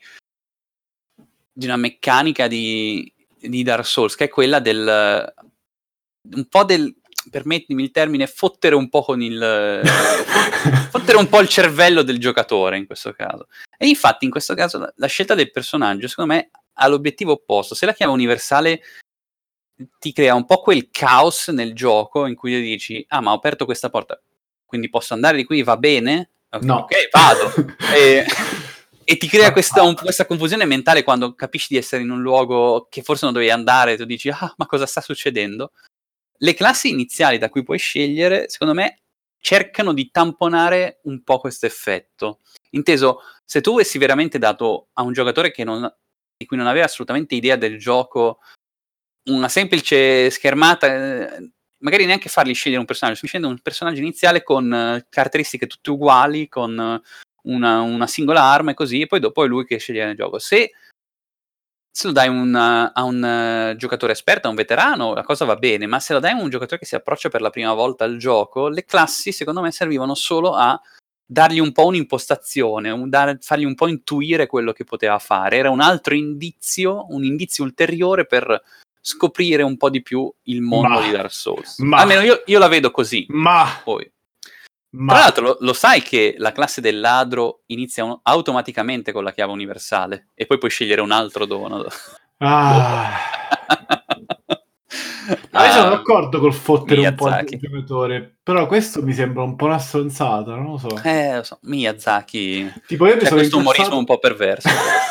di una meccanica di, di Dark Souls, che è quella del un po' del, permettimi il termine, fottere un po' con il fottere un po' il cervello del giocatore in questo caso. E infatti in questo caso la, la scelta del personaggio secondo me ha l'obiettivo opposto. Se la chiave universale ti crea un po' quel caos nel gioco in cui dici, ah, ma ho aperto questa porta, quindi posso andare di qui, va bene? No. Ok, vado. E, e ti crea Ma- questa, un- questa confusione mentale quando capisci di essere in un luogo che forse non dovevi andare, tu dici, ah, ma cosa sta succedendo? Le classi iniziali da cui puoi scegliere, secondo me, cercano di tamponare un po' questo effetto. Inteso, se tu avessi veramente dato a un giocatore che non, di cui non aveva assolutamente idea del gioco una semplice schermata, eh, magari neanche fargli scegliere un personaggio, semplicemente un personaggio iniziale con eh, caratteristiche tutte uguali, con eh, una, una singola arma e così, e poi dopo è lui che sceglie nel gioco. Se se lo dai un, a un uh, giocatore esperto, a un veterano, la cosa va bene, ma se lo dai a un giocatore che si approccia per la prima volta al gioco, le classi secondo me servivano solo a dargli un po' un'impostazione, un dar, fargli un po' intuire quello che poteva fare. Era un altro indizio, un indizio ulteriore per scoprire un po' di più il mondo ma, di Dark Souls. Ma, Almeno io, io la vedo così. Ma, Poi. ma. Tra l'altro lo, lo sai che la classe del ladro inizia un, automaticamente con la chiave universale e poi puoi scegliere un altro dono. Ah. Ma io sono d'accordo col fottere Miyazaki. un po' il giocatore, però questo mi sembra un po' una stronzata, non lo so. Eh, lo so, Miyazaki. Tipo io mi C'è sono questo incazzato... umorismo un po' perverso.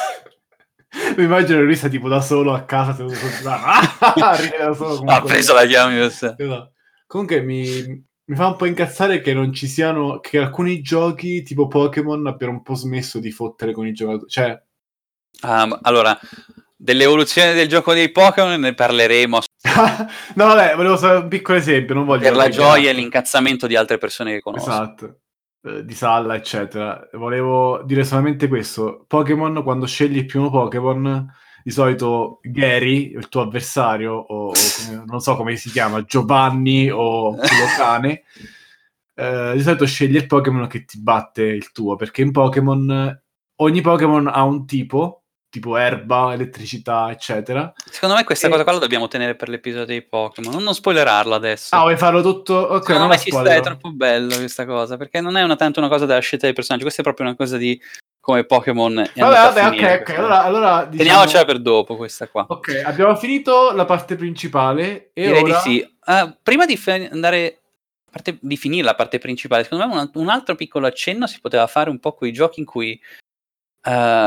Mi immagino lui sta tipo da solo a casa, seduto sul divano. Ah, ride da solo Ha preso la chiave universale. Esatto. Comunque mi, mi fa un po' incazzare che non ci siano, che alcuni giochi tipo Pokémon abbiano un po' smesso di fottere con i giocatori. Cioè, Um, allora, dell'evoluzione del gioco dei Pokémon ne parleremo. no, vabbè, volevo fare un piccolo esempio. Non voglio per la tagliare. gioia e l'incazzamento di altre persone che conosco. Esatto, eh, di Salla, eccetera. Volevo dire solamente questo: Pokémon, quando scegli il primo Pokémon, di solito Gary, il tuo avversario, o, o come, non so come si chiama, Giovanni o Cane, eh, di solito scegli il Pokémon che ti batte il tuo, perché in Pokémon ogni Pokémon ha un tipo, tipo erba, elettricità, eccetera. Secondo me questa e... cosa qua la dobbiamo tenere per l'episodio dei Pokémon. Non spoilerarlo adesso. Ah, vuoi farlo tutto? Ok, Secondo non me la ci sta, è troppo bello questa cosa, perché non è una, tanto una cosa della scelta dei personaggi, questa è proprio una cosa di come Pokémon è vabbè, andata vabbè, a finire. ok, ok, allora, allora diciamo... Teniamocela per dopo questa qua. Ok, abbiamo finito la parte principale e direi ora... di sì. Uh, prima di f- andare a parte, di finire la parte principale, secondo me un, un altro piccolo accenno si poteva fare un po' con i giochi in cui uh,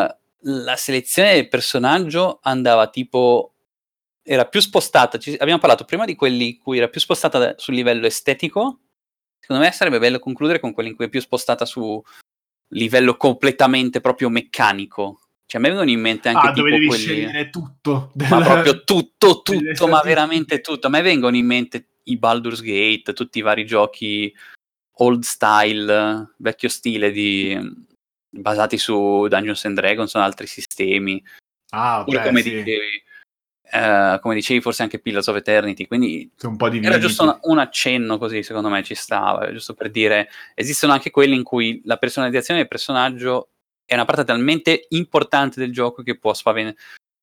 la selezione del personaggio andava tipo era più spostata. Ci, abbiamo parlato prima di quelli in cui era più spostata da, sul livello estetico. Secondo me sarebbe bello concludere con quelli in cui è più spostata su livello completamente proprio meccanico. Cioè a me vengono in mente anche ah, tipo dove devi quelli... scegliere tutto. Del... Ma proprio tutto, delle tutto, ma statistiche. veramente tutto. A me vengono in mente i Baldur's Gate, tutti i vari giochi old style, vecchio stile di... basati su Dungeons and Dragons o altri sistemi. Ah, Oppure beh, come sì. dicevi, eh, come dicevi forse anche Pillars of Eternity, quindi un po' era giusto un, un accenno così, secondo me ci stava, giusto per dire, esistono anche quelli in cui la personalizzazione del personaggio è una parte talmente importante del gioco che può spaventare,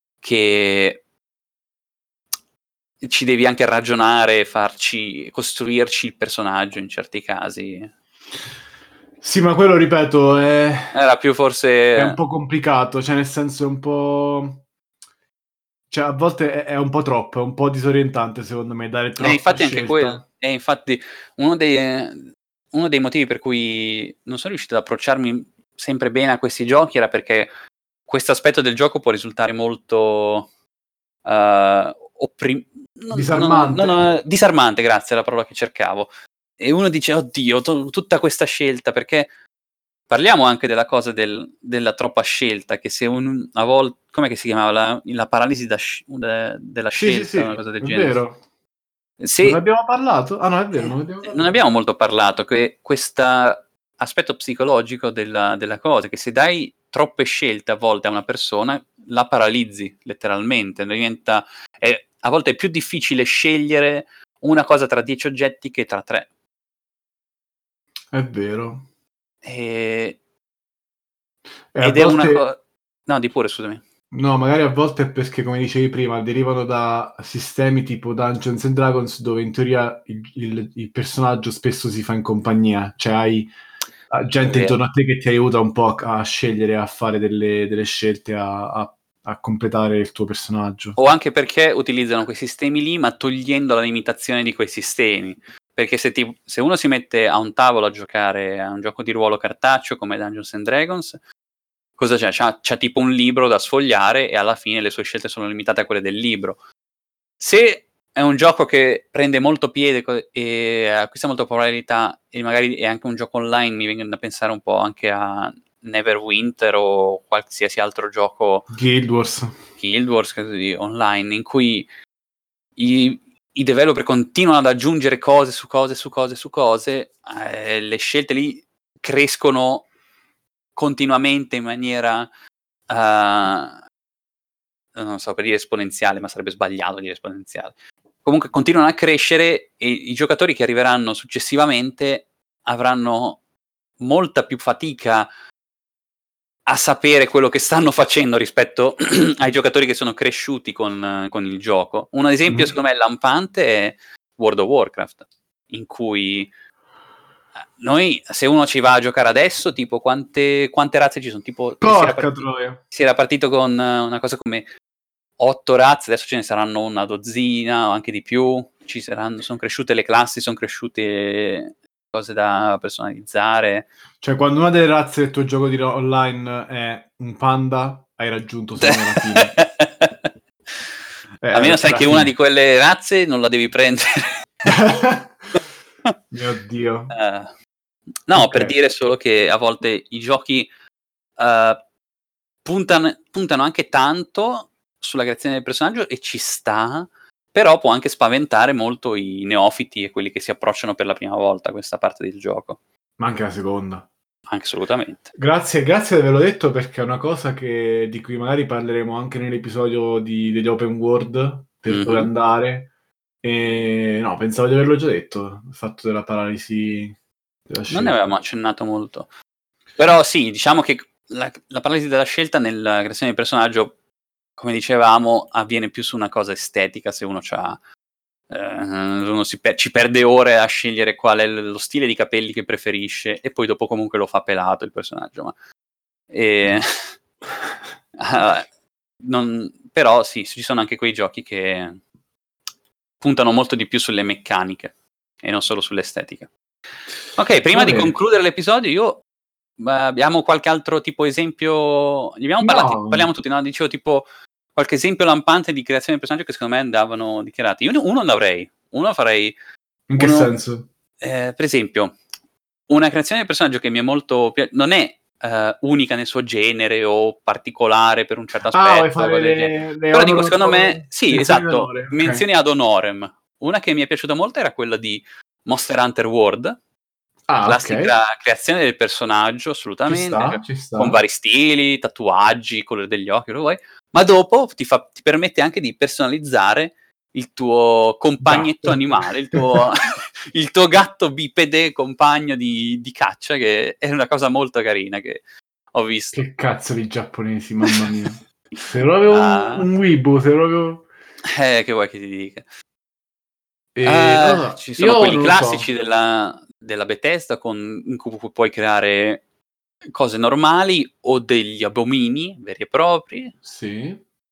che ci devi anche ragionare, farci, costruirci il personaggio in certi casi. Sì, ma quello, ripeto, è... era più forse... è un po' complicato, cioè nel senso è un po'... cioè a volte è, è un po' troppo, è un po' disorientante secondo me dare troppa E infatti scelta. anche quello, è infatti uno dei, uno dei motivi per cui non sono riuscito ad approcciarmi sempre bene a questi giochi era perché questo aspetto del gioco può risultare molto uh, opprim- non, disarmante. Non, non, disarmante, grazie, è la parola che cercavo. E uno dice, oddio, to- tutta questa scelta, perché parliamo anche della cosa del, della troppa scelta, che se un, una volta, come che si chiamava, la, la paralisi da, de, della sì, scelta, sì, sì, una cosa del è genere. Vero. Se, non ne abbiamo parlato? Ah no, è vero, eh, non abbiamo parlato. non abbiamo molto parlato, che questo aspetto psicologico della, della cosa, che se dai troppe scelte a volte a una persona, la paralizzi letteralmente, diventa, è, a volte è più difficile scegliere una cosa tra dieci oggetti che tra tre. È vero. E... E ed a è volte... una cosa... No, di pure, scusami. No, magari a volte è perché, come dicevi prima, derivano da sistemi tipo Dungeons and Dragons, dove in teoria il, il, il personaggio spesso si fa in compagnia, cioè hai gente intorno a te che ti aiuta un po' a, a scegliere, a fare delle, delle scelte, a, a, a completare il tuo personaggio. O anche perché utilizzano quei sistemi lì, ma togliendo la limitazione di quei sistemi. Perché se, ti, se uno si mette a un tavolo a giocare a un gioco di ruolo cartaceo come Dungeons and Dragons, cosa c'è? C'ha, c'ha tipo un libro da sfogliare e alla fine le sue scelte sono limitate a quelle del libro. Se è un gioco che prende molto piede e acquista molta popolarità e magari è anche un gioco online, mi viene da pensare un po' anche a Neverwinter o qualsiasi altro gioco Guild Wars, Guild Wars online, in cui i, i developer continuano ad aggiungere cose su cose su cose su cose, eh, le scelte lì crescono continuamente in maniera uh, non so per dire esponenziale, ma sarebbe sbagliato dire esponenziale. Comunque continuano a crescere e i giocatori che arriveranno successivamente avranno molta più fatica a sapere quello che stanno facendo rispetto ai giocatori che sono cresciuti con, con il gioco. Un esempio, mm-hmm. secondo me, lampante è World of Warcraft, in cui noi, se uno ci va a giocare adesso, tipo quante, quante razze ci sono? Tipo, si era, partito, si era partito con una cosa come otto razze, adesso ce ne saranno una dozzina o anche di più. Ci saranno, sono cresciute le classi, sono cresciute cose da personalizzare. Cioè, quando una delle razze del tuo gioco di online è un panda, hai raggiunto secondo me la fine. eh, Almeno sai che fine. Una di quelle razze non la devi prendere. Mio Dio. Uh, no, okay. Per dire solo che a volte i giochi uh, puntano, puntano anche tanto sulla creazione del personaggio e ci sta, però può anche spaventare molto i neofiti e quelli che si approcciano per la prima volta a questa parte del gioco. Ma anche la seconda. Anche assolutamente. Grazie, grazie di averlo detto, perché è una cosa che, di cui magari parleremo anche nell'episodio di, degli open world, per mm-hmm. dove andare. E no, pensavo di averlo già detto, il fatto della paralisi della non ne avevamo accennato molto. Però sì, diciamo che la, la paralisi della scelta nella creazione del personaggio, come dicevamo, avviene più su una cosa estetica. Se uno c'ha eh, uno si per- ci perde ore a scegliere qual è lo stile di capelli che preferisce e poi dopo comunque lo fa pelato il personaggio, ma e... uh, non... però sì, ci sono anche quei giochi che puntano molto di più sulle meccaniche e non solo sull'estetica. Ok, prima di concludere l'episodio, io uh, abbiamo qualche altro tipo esempio? Gli abbiamo parlati, no. Parliamo tutti, no? Dicevo tipo qualche esempio lampante di creazione di personaggio che secondo me andavano dichiarati. Io uno ne avrei, uno farei. In che uno, senso? Eh, per esempio, una creazione di personaggio che mi è molto pi- non è uh, unica nel suo genere o particolare per un certo aspetto. Ah, vuoi fare le, le però dico, secondo me, sì, esatto, okay. menzioni ad honorem. Una che mi è piaciuta molto era quella di Monster Hunter World. Ah, classica okay. creazione del personaggio, assolutamente, ci sta, ci sta. Con vari stili, tatuaggi, colore degli occhi, lo vuoi, ma dopo ti, fa, ti permette anche di personalizzare il tuo compagnetto gatto. Animale, il tuo, il tuo gatto bipede compagno di, di caccia, che è una cosa molto carina che ho visto. Che cazzo di giapponesi, mamma mia. Sei proprio ah. un, un weebu, sei proprio... Eh, che vuoi che ti dica? E, uh, no, ci sono quelli classici so. della, della Bethesda con, in cui puoi creare cose normali o degli abomini veri e propri. Sì.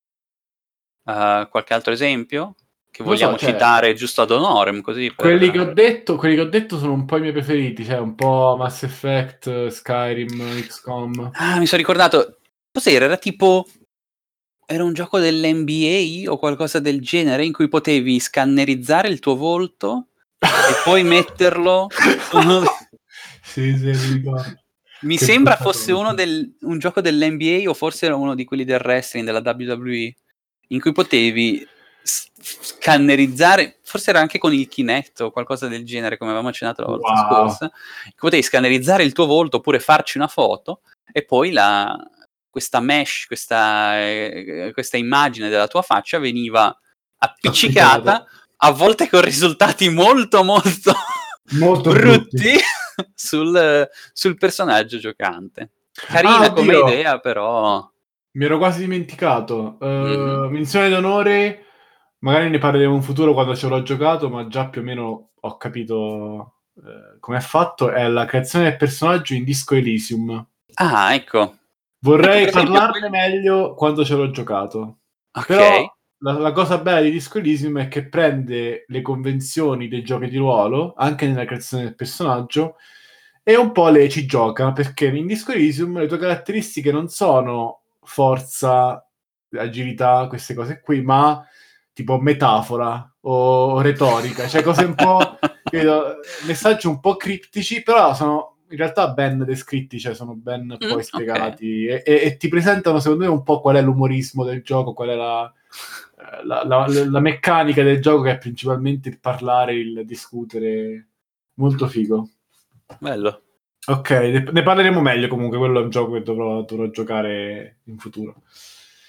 Uh, qualche altro esempio che vogliamo so, cioè, citare giusto ad honorem, così per... quelli che ho detto quelli che ho detto sono un po' i miei preferiti, cioè un po' Mass Effect, Skyrim, X COM. Ah, mi sono ricordato, cos'era? Era tipo era un gioco dell'N B A o qualcosa del genere in cui potevi scannerizzare il tuo volto e poi metterlo uno... sì, sì, mi ricordo. Mi che sembra fosse uno del, un gioco dell'N B A o forse era uno di quelli del wrestling, della W W E, in cui potevi s- scannerizzare, forse era anche con il Kinect o qualcosa del genere, come avevamo accennato la volta wow. scorsa, che potevi scannerizzare il tuo volto oppure farci una foto e poi la, questa mesh, questa, eh, questa immagine della tua faccia veniva appiccicata, Applicata. a volte con risultati molto molto, molto brutti, brutti. Sul, sul personaggio giocante. Carina ah, come idea, però mi ero quasi dimenticato. Uh, mm-hmm. Menzione d'onore, magari ne parleremo in futuro quando ce l'ho giocato, ma già più o meno ho capito uh, come è fatto. È la creazione del personaggio in Disco Elysium. Ah, ecco. Vorrei ecco, parlarne esempio... meglio quando ce l'ho giocato. Ok. Però la, la cosa bella di Disco Elysium è che prende le convenzioni dei giochi di ruolo, anche nella creazione del personaggio, e un po' le ci gioca, perché in Disco Elysium le tue caratteristiche non sono forza, agilità, queste cose qui, ma tipo metafora o retorica, cioè cose un po', credo, messaggi un po' criptici, però sono in realtà ben descritti, cioè sono ben poi mm, spiegati okay. e, e, e ti presentano secondo me un po' qual è l'umorismo del gioco, qual è la, la, la, la meccanica del gioco, che è principalmente il parlare, il discutere, molto figo. Bello. Ok, ne, ne parleremo meglio comunque, quello è un gioco che dovrò, dovrò giocare in futuro.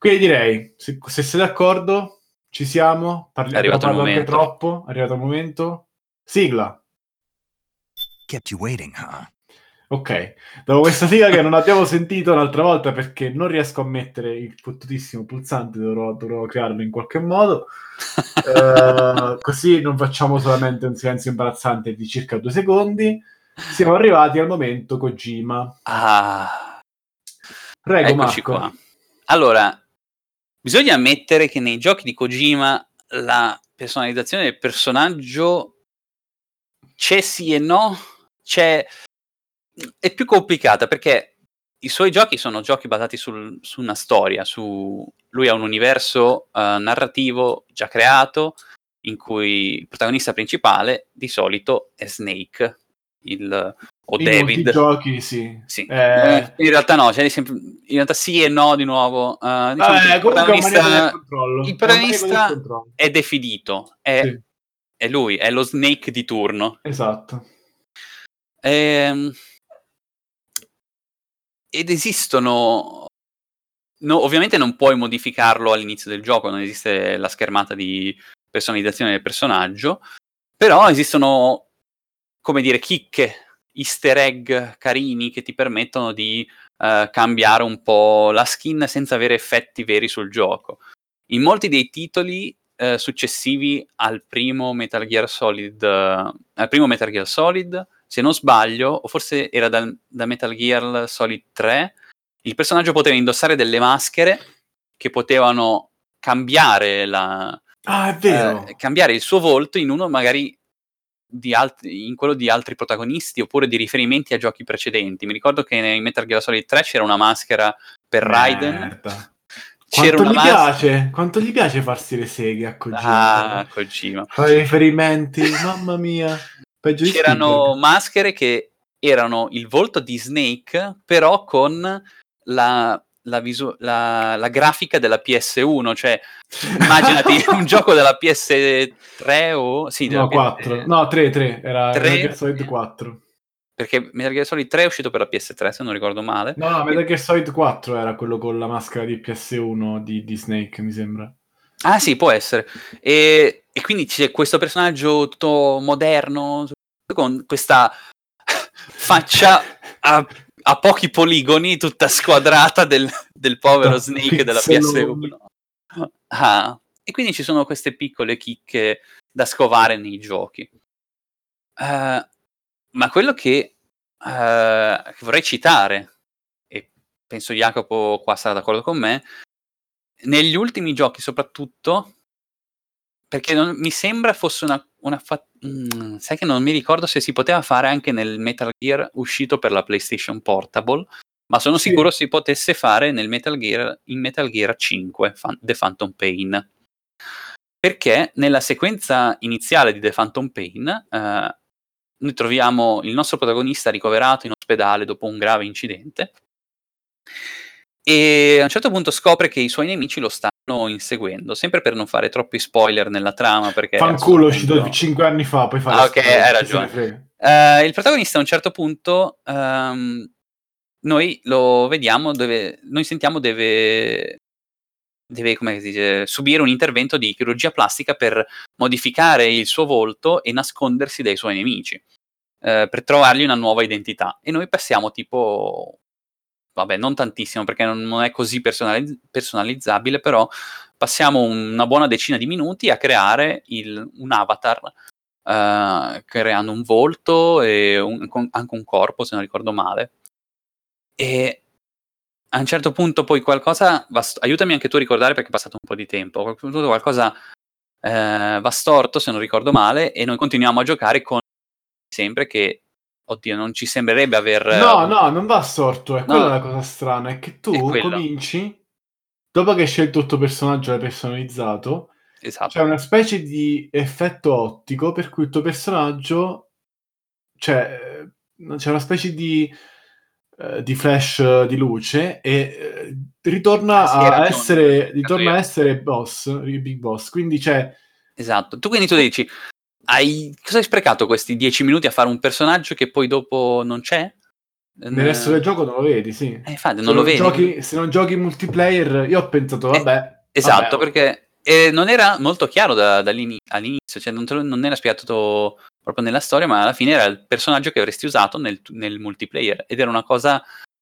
Quindi direi, se, se siete d'accordo, ci siamo, parli- abbiamo parlato anche troppo, è arrivato il momento. Sigla. Kept you waiting, huh? Ok, dopo questa sigla che non abbiamo sentito l'altra volta perché non riesco a mettere il fottutissimo pulsante, dovrò, dovrò crearlo in qualche modo, uh, così non facciamo solamente un silenzio imbarazzante di circa due secondi. Siamo arrivati al momento Kojima. Ah, Prego, eccoci Marco. qua. Allora, bisogna ammettere che nei giochi di Kojima la personalizzazione del personaggio c'è sì e no, c'è... è più complicata perché i suoi giochi sono giochi basati sul, su una storia, su... lui ha un universo uh, narrativo già creato in cui il protagonista principale di solito è Snake, il... o in David. molti giochi sì, sì. eh... Eh, in realtà no, cioè sempre, in realtà sì e no di nuovo. Uh, diciamo eh, il protagonista, il protagonista è, è definito, è, sì. è lui, è lo Snake di turno. Esatto. Ehm, ed esistono, no, ovviamente non puoi modificarlo all'inizio del gioco, non esiste la schermata di personalizzazione del personaggio, però esistono, come dire, chicche, easter egg carini che ti permettono di uh, cambiare un po' la skin senza avere effetti veri sul gioco. In molti dei titoli uh, successivi al primo Metal Gear Solid, uh, al primo Metal Gear Solid, se non sbaglio, o forse era da, da Metal Gear Solid tre, il personaggio poteva indossare delle maschere che potevano cambiare la ah, è vero. Uh, cambiare il suo volto in uno magari di altri, in quello di altri protagonisti oppure di riferimenti a giochi precedenti. Mi ricordo che in Metal Gear Solid tre c'era una maschera per Raiden. Quanto gli mas- piace, quanto gli piace farsi le seghe a Kojima. Ah, Kojima. Fare riferimenti, mamma mia. Peggio C'erano maschere che erano il volto di Snake, però con la La, visu- la, la grafica della P S uno, cioè immaginati un gioco della P S tre o sì, no, quattro, no, tre, tre, era tre? Metal Gear Solid quattro. Perché Metal Gear Solid tre è uscito per la P S tre, se non ricordo male. No, no, Metal Gear Solid quattro era quello con la maschera di P S uno di, di Snake, mi sembra. Ah sì, può essere. E, e quindi c'è questo personaggio tutto moderno, con questa faccia a, a pochi poligoni, tutta squadrata del, del povero Snake della P S uno. Ah, e quindi ci sono queste piccole chicche da scovare nei giochi. Uh, ma quello che, uh, che vorrei citare, e penso Jacopo qua sarà d'accordo con me, negli ultimi giochi soprattutto, perché non, mi sembra fosse una, una fa- mm, sai che non mi ricordo se si poteva fare anche nel Metal Gear uscito per la PlayStation Portable, ma sono sì. sicuro si potesse fare nel Metal Gear, in Metal Gear cinque, Fan- The Phantom Pain, perché nella sequenza iniziale di The Phantom Pain eh, noi troviamo il nostro protagonista ricoverato in ospedale dopo un grave incidente e a un certo punto scopre che i suoi nemici lo stanno inseguendo, sempre per non fare troppi spoiler nella trama, perché fanculo, è uscito cinque anni fa, poi fare ah, ok, hai ragione. Uh, il protagonista a un certo punto um, noi lo vediamo, deve, noi sentiamo deve deve, come si dice, subire un intervento di chirurgia plastica per modificare il suo volto e nascondersi dai suoi nemici, eh, per trovargli una nuova identità. E noi passiamo tipo, vabbè, non tantissimo perché non, non è così personalizz- personalizzabile, però passiamo una buona decina di minuti a creare il, un avatar, eh, creando un volto e un, anche un corpo, se non ricordo male. E a un certo punto poi qualcosa va st- aiutami anche tu a ricordare perché è passato un po' di tempo, qualcosa eh, va storto se non ricordo male e noi continuiamo a giocare con sempre che oddio non ci sembrerebbe aver no uh, no non va storto, è no, quella la cosa strana, è che tu è cominci dopo che hai scelto il tuo personaggio e l'hai personalizzato, esatto. C'è una specie di effetto ottico per cui il tuo personaggio, cioè c'è una specie di di flash di luce e ritorna ah, sì, a ragione, essere ritorna a essere boss, il big boss, quindi c'è esatto. Tu quindi tu dici hai cosa hai sprecato questi dieci minuti a fare un personaggio che poi dopo non c'è? Nel resto del gioco non lo vedi, sì. Eh, infatti, se non lo vedi. Giochi, se non giochi multiplayer, io ho pensato, vabbè. Eh, esatto, vabbè, perché eh, non era molto chiaro da, all'inizio, cioè non, te lo, non era spiegato proprio nella storia, ma alla fine era il personaggio che avresti usato nel, nel multiplayer, ed era una cosa...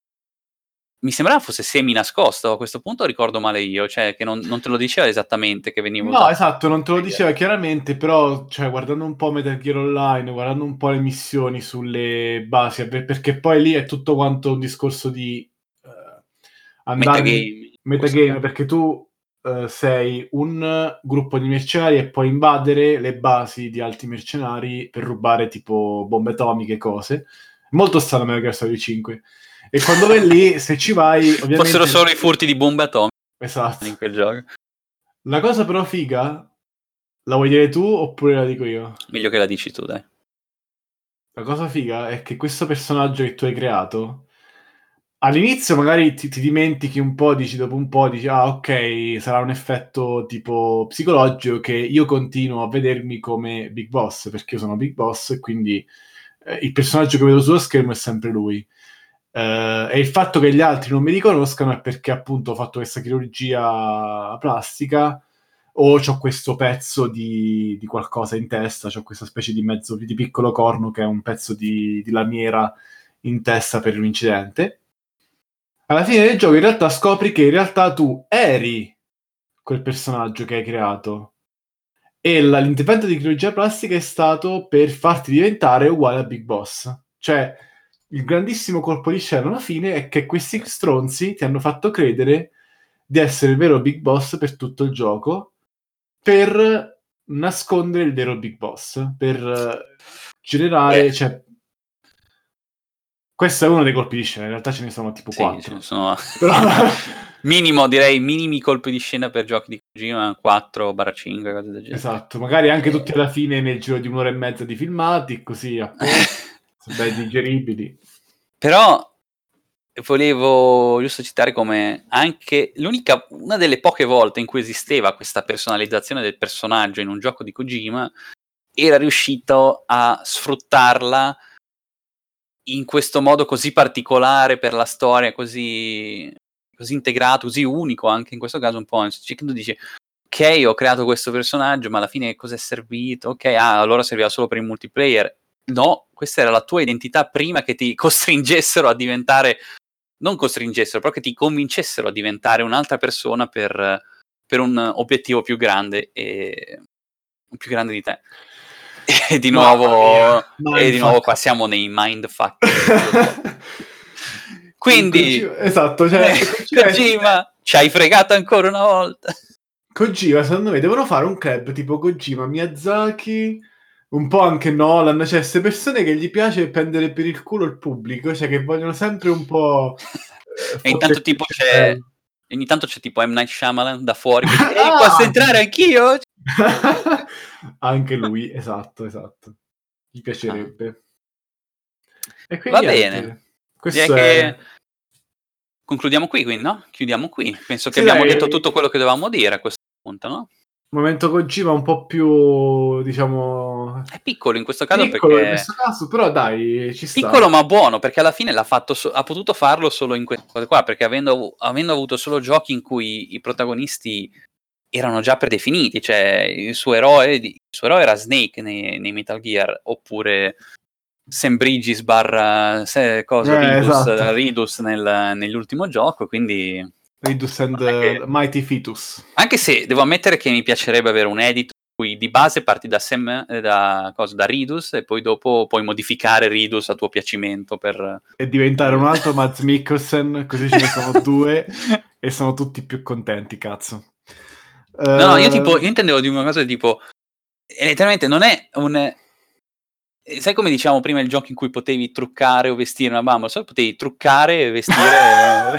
Mi sembrava fosse semi nascosto, a questo punto ricordo male io, cioè che non, non te lo diceva esattamente che veniva no, usato. esatto, non te lo diceva chiaramente, però cioè, guardando un po' Metal Gear Online, guardando un po' le missioni sulle basi, perché poi lì è tutto quanto un discorso di uh, andare metagame, metagame perché tu uh, sei un gruppo di mercenari e puoi invadere le basi di altri mercenari per rubare tipo bombe atomiche e cose. Molto strano Metal Gear Solid cinque. E quando vai lì, se ci vai, ovviamente... Fossero solo i furti di bombe atomiche. Esatto. In quel gioco. La cosa però figa, la vuoi dire tu oppure la dico io? Meglio che la dici tu, dai. La cosa figa è che questo personaggio che tu hai creato, all'inizio magari ti, ti dimentichi un po', dici dopo un po', dici ah ok, sarà un effetto tipo psicologico che io continuo a vedermi come Big Boss, perché io sono Big Boss e quindi eh, il personaggio che vedo sullo schermo è sempre lui. Uh, e il fatto che gli altri non mi riconoscano è perché appunto ho fatto questa chirurgia plastica o c'ho questo pezzo di, di qualcosa in testa, c'ho questa specie di mezzo di piccolo corno che è un pezzo di, di lamiera in testa per un incidente. Alla fine del gioco in realtà scopri che in realtà tu eri quel personaggio che hai creato e la, l'intervento di chirurgia plastica è stato per farti diventare uguale a Big Boss. Cioè il grandissimo colpo di scena alla fine è che questi stronzi ti hanno fatto credere di essere il vero Big Boss per tutto il gioco, per nascondere il vero Big Boss, per generare... Eh. Cioè, questo è uno dei colpi di scena, in realtà ce ne sono tipo sì, quattro. ce ne sono... Però... minimo, direi, minimi colpi di scena per giochi di Kojima, quattro cinque, cose del genere. Esatto, magari anche eh. tutti alla fine nel giro di un'ora e mezza di filmati, così a posto. Beh, digeribili. Però volevo giusto citare come anche l'unica, una delle poche volte in cui esisteva questa personalizzazione del personaggio in un gioco di Kojima, era riuscito a sfruttarla in questo modo così particolare per la storia, così, così integrato, così unico anche in questo caso un po'. Cioè, tu dici, ok, ho creato questo personaggio, ma alla fine cosa è servito? Ok, ah, allora serviva solo per il multiplayer. No, questa era la tua identità prima che ti costringessero a diventare, non costringessero, però che ti convincessero a diventare un'altra persona per, per un obiettivo più grande e più grande di te. E di nuovo, e di nuovo qua siamo nei mindfuck. Quindi, Kojima, esatto, cioè, eh, Kojima, ci hai fregato ancora una volta. Kojima, secondo me, devono fare un club tipo Kojima, Miyazaki, un po' anche Nolan, cioè queste persone che gli piace prendere per il culo il pubblico, cioè che vogliono sempre un po'... Eh, e intanto tipo c'è... Ogni tanto c'è tipo M. Night Shyamalan da fuori che dice, ah! Posso entrare anch'io? Anche lui, esatto, esatto. Gli piacerebbe. Ah. E quindi va bene. Questo Direi è... che concludiamo qui, quindi, no? Chiudiamo qui. Penso che sì, abbiamo dai, detto tutto quello che dovevamo dire a questo punto, no? Momento Kojima un po' più, diciamo... È piccolo in questo caso piccolo perché... in questo caso, però dai, ci sta. Piccolo ma buono, perché alla fine l'ha fatto so- ha potuto farlo solo in queste cose qua, perché avendo, avendo avuto solo giochi in cui i protagonisti erano già predefiniti, cioè il suo eroe, il suo eroe era Snake nei, nei Metal Gear, oppure Sam Bridges barra se, cosa, eh, Ridus, esatto. Ridus nel, nell'ultimo gioco, quindi... Ridus and che, uh, Mighty Fetus. Anche se devo ammettere che mi piacerebbe avere un edit cui di base parti da, Sam, da, cosa, da Ridus e poi dopo puoi modificare Ridus a tuo piacimento per... E diventare un altro Mads Mikkelsen, così ce ne sono due e sono tutti più contenti, cazzo. No, uh... no, io tipo, io intendevo di una cosa tipo, letteralmente non è un... Sai come diciamo prima il gioco in cui potevi truccare o vestire una bambola? Solo potevi truccare e vestire...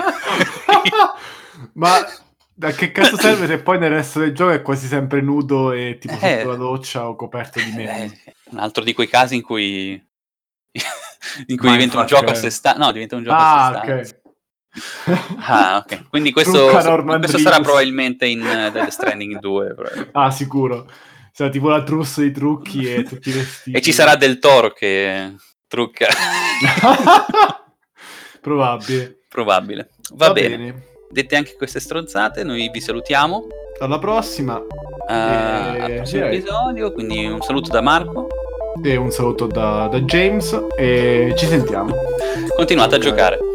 Ma da che cazzo serve se poi nel resto del gioco è quasi sempre nudo e tipo eh, sotto la doccia o coperto di melma? Eh, un altro di quei casi in cui in cui Ma diventa infatti, un gioco eh. a sé stante. No, diventa un gioco ah, a sé stante. Ok. Ah, ok. Quindi questo, questo sarà probabilmente in uh, Death Stranding due. Ah, sicuro. Sarà tipo la trousse di trucchi e tutti i vestiti. E ci sarà Del Toro che trucca. Probabile. Probabile. Va, Va bene. bene. Dette anche queste stronzate, noi vi salutiamo. Alla prossima. eh, al E prossimo direi. episodio. Quindi un saluto da Marco. E un saluto da, da James e ci sentiamo. Continuate a giocare.